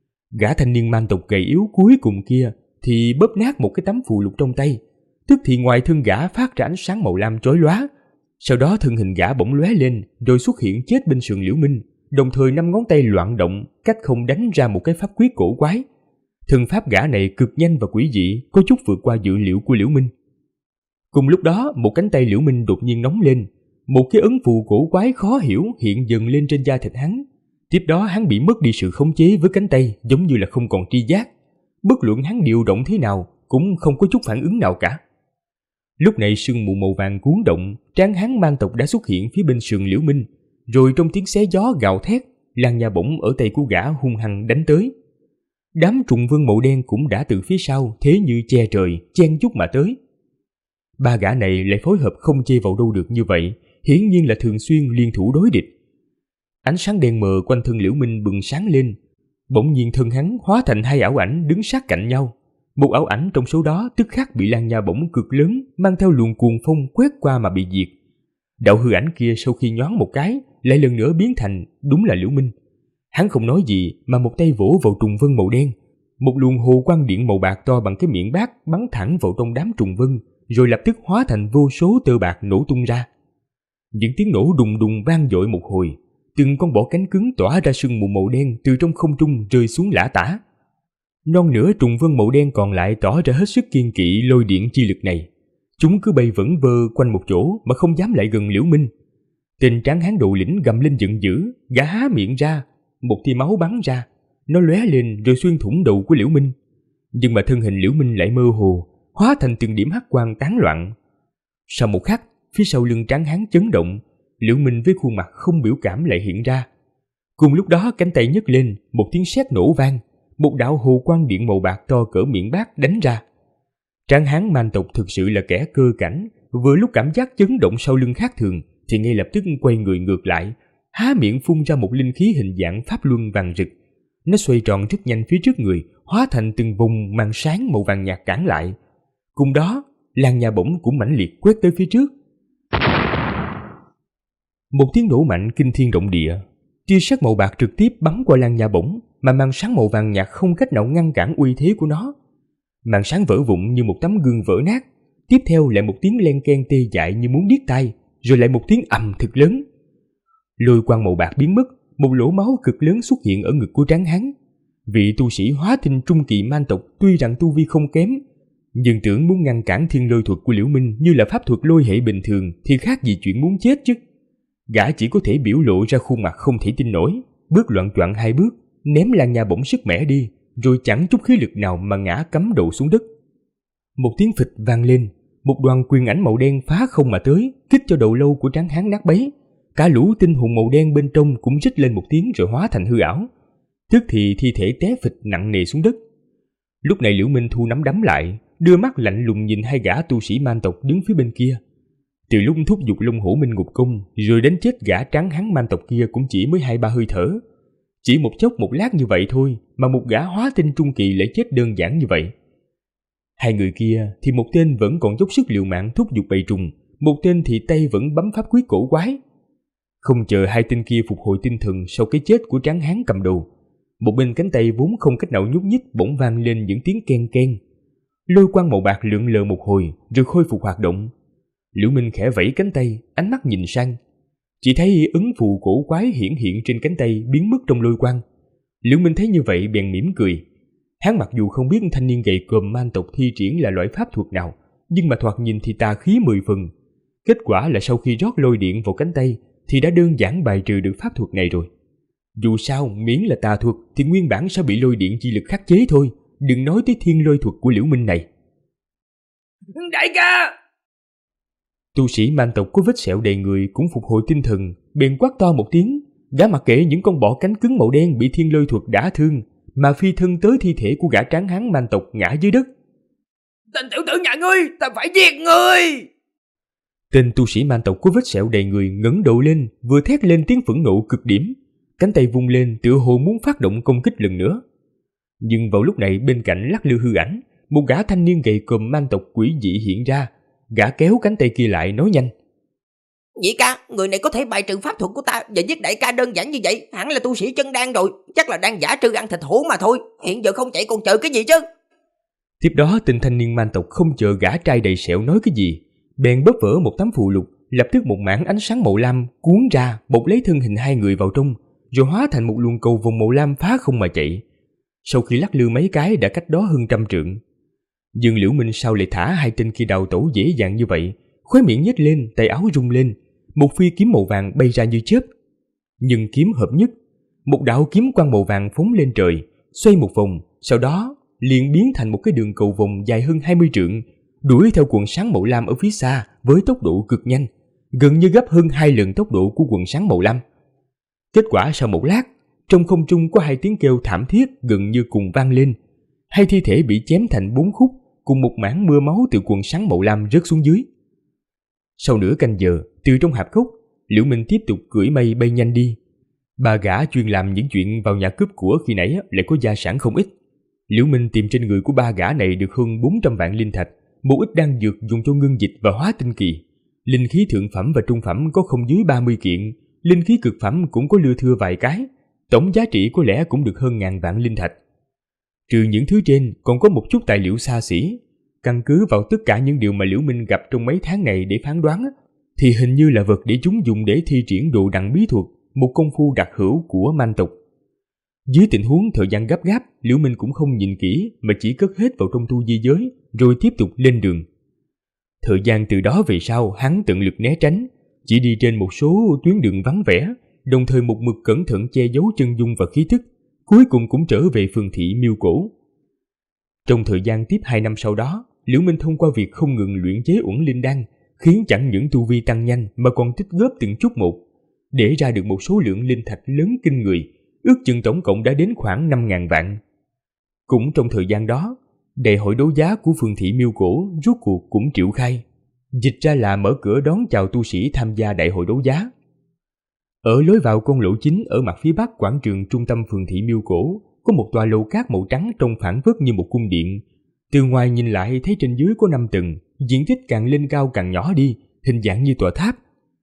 [SPEAKER 2] Gã thanh niên man tộc gầy yếu cuối cùng kia thì bóp nát một cái tấm phù lục trong tay, tức thì ngoài thân gã phát ra ánh sáng màu lam chói lóa. Sau đó thân hình gã bỗng lóe lên rồi xuất hiện chết bên sườn Liễu Minh, đồng thời 5 ngón tay loạn động, cách không đánh ra một cái pháp quyết cổ quái. Thân pháp gã này cực nhanh và quỷ dị, có chút vượt qua dự liệu của Liễu Minh. Cùng lúc đó, một cánh tay Liễu Minh đột nhiên nóng lên, một cái ấn phù cổ quái khó hiểu hiện dần lên trên da thịt hắn. Tiếp đó hắn bị mất đi sự khống chế với cánh tay, giống như là không còn tri giác. Bất luận hắn điều động thế nào cũng không có chút phản ứng nào cả. Lúc này sương mù màu vàng cuốn động, tráng hán man tộc đã xuất hiện phía bên sườn Liễu Minh, rồi trong tiếng xé gió gào thét, làn nha bổng ở tay của gã hung hăng đánh tới. Đám trùng vân màu đen cũng đã từ phía sau thế như che trời, chen chúc mà tới. 3 gã này lại phối hợp không chê vào đâu được như vậy, hiển nhiên là thường xuyên liên thủ đối địch. Ánh sáng đen mờ quanh thân Liễu Minh bừng sáng lên, bỗng nhiên thân hắn hóa thành 2 ảo ảnh đứng sát cạnh nhau. Một ảo ảnh trong số đó tức khắc bị làn nhà bổng cực lớn mang theo luồng cuồng phong quét qua mà bị diệt. Đạo hư ảnh kia sau khi nhoáng một cái lại lần nữa biến thành đúng là Liễu Minh. Hắn không nói gì mà một tay vỗ vào trùng vân màu đen. Một luồng hồ quang điện màu bạc to bằng cái miệng bát bắn thẳng vào trong đám trùng vân, rồi lập tức hóa thành vô số tơ bạc nổ tung ra. Những tiếng nổ đùng đùng vang dội một hồi, từng con bọ cánh cứng tỏa ra sương mù màu đen từ trong không trung rơi xuống lả tả. Non nửa trùng vân màu đen còn lại tỏ ra hết sức kiên kỵ lôi điện chi lực này. Chúng cứ bay vẩn vơ quanh một chỗ mà không dám lại gần Liễu Minh. Tên tráng hán đầu lĩnh gầm lên giận dữ, gã há miệng ra, một tia máu bắn ra, nó lóe lên rồi xuyên thủng đầu của Liễu Minh. Nhưng mà thân hình Liễu Minh lại mơ hồ, hóa thành từng điểm hắc quang tán loạn. Sau một khắc, phía sau lưng tráng hán chấn động, Liễu Minh với khuôn mặt không biểu cảm lại hiện ra. Cùng lúc đó cánh tay nhấc lên, một tiếng sét nổ vang, một đạo hồ quang điện màu bạc to cỡ miệng bát đánh ra. Tráng hán man tộc thực sự là kẻ cơ cảnh, vừa lúc cảm giác chấn động sau lưng khác thường thì ngay lập tức quay người ngược lại, há miệng phun ra một linh khí hình dạng pháp luân vàng rực. Nó xoay tròn rất nhanh phía trước người, hóa thành từng vùng màn sáng màu vàng nhạt cản lại. Cùng đó, làn nhà bổng cũng mãnh liệt quét tới phía trước. Một tiếng nổ mạnh kinh thiên động địa, tia sét màu bạc trực tiếp bắn qua làn nhà bổng, mà màn sáng màu vàng nhạt không cách nào ngăn cản uy thế của nó. Màn sáng vỡ vụn như một tấm gương vỡ nát, tiếp theo lại một tiếng len keng tê dại như muốn điếc tai, rồi lại một tiếng ầm thật lớn. Lôi quang màu bạc biến mất, một lỗ máu cực lớn xuất hiện ở ngực của tráng hán. Vị tu sĩ hóa tinh trung kỳ man tộc tuy rằng tu vi không kém, nhưng tưởng muốn ngăn cản thiên lôi thuật của Liễu Minh như là pháp thuật lôi hệ bình thường thì khác gì chuyện muốn chết chứ. Gã chỉ có thể biểu lộ ra khuôn mặt không thể tin nổi, bước loạng choạng hai bước, ném làn nhà bổng sức mẻ đi, rồi chẳng chút khí lực nào mà ngã cắm đầu xuống đất. Một tiếng phịch vang lên, một đoàn quyền ảnh màu đen phá không mà tới, kích cho đầu lâu của tráng hán nát bấy. Cả lũ tinh hồn màu đen bên trong cũng rít lên một tiếng rồi hóa thành hư ảo. Tức thì thi thể té phịch nặng nề xuống đất. Lúc này Liễu Minh thu nắm đấm lại, đưa mắt lạnh lùng nhìn hai gã tu sĩ man tộc đứng phía bên kia. Từ lúc thúc giục Long Hổ Minh Ngục Công rồi đến chết gã tráng hán man tộc kia cũng chỉ mới 2-3 hơi thở. Chỉ một chốc một lát như vậy thôi mà một gã hóa tinh trung kỳ lại chết đơn giản như vậy. Hai người kia thì một tên vẫn còn dốc sức liều mạng thúc giục bầy trùng, một tên thì tay vẫn bấm pháp quyết cổ quái. Không chờ hai tên kia phục hồi tinh thần sau cái chết của tráng hán cầm đầu, một bên cánh tay vốn không cách nào nhúc nhích bỗng vang lên những tiếng ken ken. Lôi quang màu bạc lượn lờ một hồi rồi khôi phục hoạt động. Liễu Minh khẽ vẫy cánh tay, ánh mắt nhìn sang, chỉ thấy ấn phù cổ quái hiển hiện trên cánh tay biến mất trong lôi quang. Liễu Minh thấy như vậy bèn mỉm cười. Hắn mặc dù không biết thanh niên gầy còm man tộc thi triển là loại pháp thuật nào, nhưng mà thoạt nhìn thì tà khí 10 phần. Kết quả là sau khi rót lôi điện vào cánh tay thì đã đơn giản bài trừ được pháp thuật này rồi. Dù sao miễn là tà thuật thì nguyên bản sẽ bị lôi điện chi lực khắc chế thôi, đừng nói tới thiên lôi thuật của Liễu Minh này.
[SPEAKER 1] Đại ca!
[SPEAKER 2] Tu sĩ man tộc có vết sẹo đầy người cũng phục hồi tinh thần, bèn quát to một tiếng. Gã mặc kệ những con bọ cánh cứng màu đen bị thiên lôi thuật đả thương, mà phi thân tới thi thể của gã tráng hán man tộc ngã dưới đất.
[SPEAKER 1] Tên tiểu tử nhà ngươi, ta phải giết ngươi!
[SPEAKER 2] Tên tu sĩ man tộc có vết sẹo đầy người ngẩng đầu lên, vừa thét lên tiếng phẫn nộ cực điểm, cánh tay vung lên tựa hồ muốn phát động công kích lần nữa. Nhưng vào lúc này bên cạnh lắc lư hư ảnh, một gã thanh niên gầy còm man tộc quỷ dị hiện ra. Gã kéo cánh tay kia lại nói nhanh:
[SPEAKER 1] Nhị ca, người này có thể bài trừ pháp thuật của ta và giết đại ca đơn giản như vậy, hẳn là tu sĩ chân đan rồi, chắc là đang giả trư ăn thịt hổ mà thôi, hiện giờ không chạy còn chờ cái gì chứ.
[SPEAKER 2] Tiếp đó tên thanh niên man tộc không chờ gã trai đầy sẹo nói cái gì, bèn bóp vỡ một tấm phù lục, lập tức một mảng ánh sáng màu lam cuốn ra bọc lấy thân hình hai người vào trong, rồi hóa thành một luồng cầu vồng màu lam phá không mà chạy. Sau khi lắc lư mấy cái đã cách đó hơn 100 trượng. Nhưng Liễu Minh sao lại thả hai tên kia đào tẩu dễ dàng như vậy? Khóe miệng nhếch lên, tay áo rung lên, một phi kiếm màu vàng bay ra như chớp. Nhưng kiếm hợp nhất, một đạo kiếm quang màu vàng phóng lên trời, xoay một vòng, sau đó liền biến thành một cái đường cầu vồng dài hơn 20 trượng, đuổi theo quần sáng màu lam ở phía xa với tốc độ cực nhanh, gần như gấp hơn 2 lần tốc độ của quần sáng màu lam. Kết quả sau một lát, trong không trung có hai tiếng kêu thảm thiết gần như cùng vang lên. Hai thi thể bị chém thành 4 khúc, cùng một mảng mưa máu từ quần sáng màu lam rớt xuống dưới. Sau nửa canh giờ, từ trong hạp cốc, Liễu Minh tiếp tục cưỡi mây bay nhanh đi. Ba gã chuyên làm những chuyện vào nhà cướp của khi nãy lại có gia sản không ít. Liễu Minh tìm trên người của ba gã này được hơn 400 vạn linh thạch, một ít đan dược dùng cho ngưng dịch và hóa tinh kỳ. Linh khí thượng phẩm và trung phẩm có không dưới 30 kiện, linh khí cực phẩm cũng có lưa thưa vài cái, tổng giá trị có lẽ cũng được hơn 1000 vạn linh thạch. Trừ những thứ trên, còn có một chút tài liệu xa xỉ. Căn cứ vào tất cả những điều mà Liễu Minh gặp trong mấy tháng này để phán đoán, thì hình như là vật để chúng dùng để thi triển đồ đằng bí thuật, một công phu đặc hữu của man tộc. Dưới tình huống thời gian gấp gáp, Liễu Minh cũng không nhìn kỹ mà chỉ cất hết vào trong tu di giới, rồi tiếp tục lên đường. Thời gian từ đó về sau, hắn tận lực né tránh, chỉ đi trên một số tuyến đường vắng vẻ, đồng thời một mực cẩn thận che giấu chân dung và khí tức, cuối cùng cũng trở về phường thị Miêu Cổ. Trong thời gian tiếp 2 năm sau đó, Liễu Minh thông qua việc không ngừng luyện chế uẩn linh đan, khiến chẳng những tu vi tăng nhanh mà còn tích góp từng chút một, để ra được một số lượng linh thạch lớn kinh người, ước chừng tổng cộng đã đến khoảng 5.000 vạn. Cũng trong thời gian đó, đại hội đấu giá của phường thị Miêu Cổ rốt cuộc cũng triệu khai, dịch ra là mở cửa đón chào tu sĩ tham gia đại hội đấu giá. Ở lối vào con lỗ chính ở mặt phía bắc quảng trường trung tâm phường thị Miêu Cổ có một tòa lầu cát màu trắng trông phảng phất như một cung điện. Từ ngoài nhìn lại thấy trên dưới có 5 tầng, diện tích càng lên cao càng nhỏ đi, hình dạng như tòa tháp.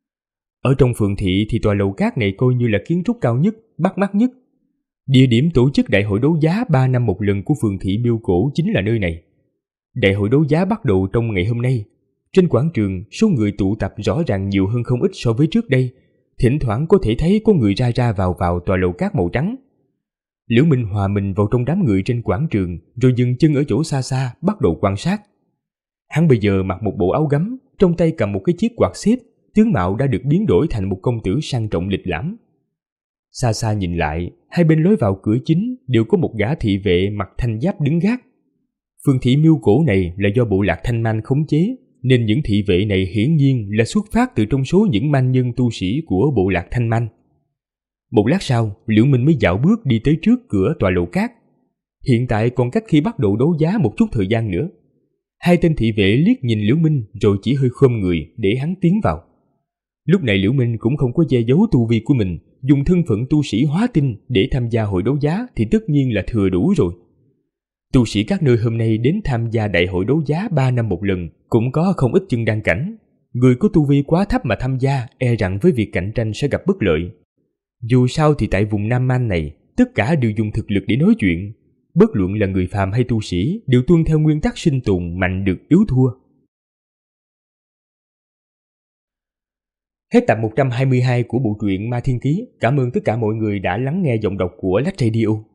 [SPEAKER 2] Ở trong phường thị thì tòa lầu cát này coi như là kiến trúc cao nhất, bắt mắt nhất. Địa điểm tổ chức đại hội đấu giá 3 năm một lần của phường thị Miêu Cổ chính là nơi này. Đại hội đấu giá bắt đầu trong ngày hôm nay. Trên quảng trường, số người tụ tập rõ ràng nhiều hơn không ít so với trước đây. Thỉnh thoảng có thể thấy có người ra ra vào tòa lầu cát màu trắng. Liễu Minh hòa mình vào trong đám người trên quảng trường, rồi dừng chân ở chỗ xa xa bắt đầu quan sát. Hắn bây giờ mặc một bộ áo gấm, trong tay cầm một cái chiếc quạt xếp, tướng mạo đã được biến đổi thành một công tử sang trọng lịch lãm. Xa xa nhìn lại, hai bên lối vào cửa chính đều có một gã thị vệ mặc thanh giáp đứng gác. Phường thị Miêu Cổ này là do bộ lạc Thanh Man khống chế, nên những thị vệ này hiển nhiên là xuất phát từ trong số những man nhân tu sĩ của bộ lạc Thanh Man. Một lát sau, Liễu Minh mới dạo bước đi tới trước cửa tòa lầu cát. Hiện tại còn cách khi bắt đầu đấu giá một chút thời gian nữa. Hai tên thị vệ liếc nhìn Liễu Minh rồi chỉ hơi khom người để hắn tiến vào. Lúc này Liễu Minh cũng không có che giấu tu vi của mình, dùng thân phận tu sĩ hóa tinh để tham gia hội đấu giá thì tất nhiên là thừa đủ rồi. Tu sĩ các nơi hôm nay đến tham gia đại hội đấu giá 3 năm một lần cũng có không ít chân đăng cảnh. Người có tu vi quá thấp mà tham gia e rằng với việc cạnh tranh sẽ gặp bất lợi. Dù sao thì tại vùng Nam Man này, tất cả đều dùng thực lực để nói chuyện. Bất luận là người phàm hay tu sĩ đều tuân theo nguyên tắc sinh tồn mạnh được yếu thua. Hết tập 122 của bộ truyện Ma Thiên Ký. Cảm ơn tất cả mọi người đã lắng nghe giọng đọc của Lách Radio.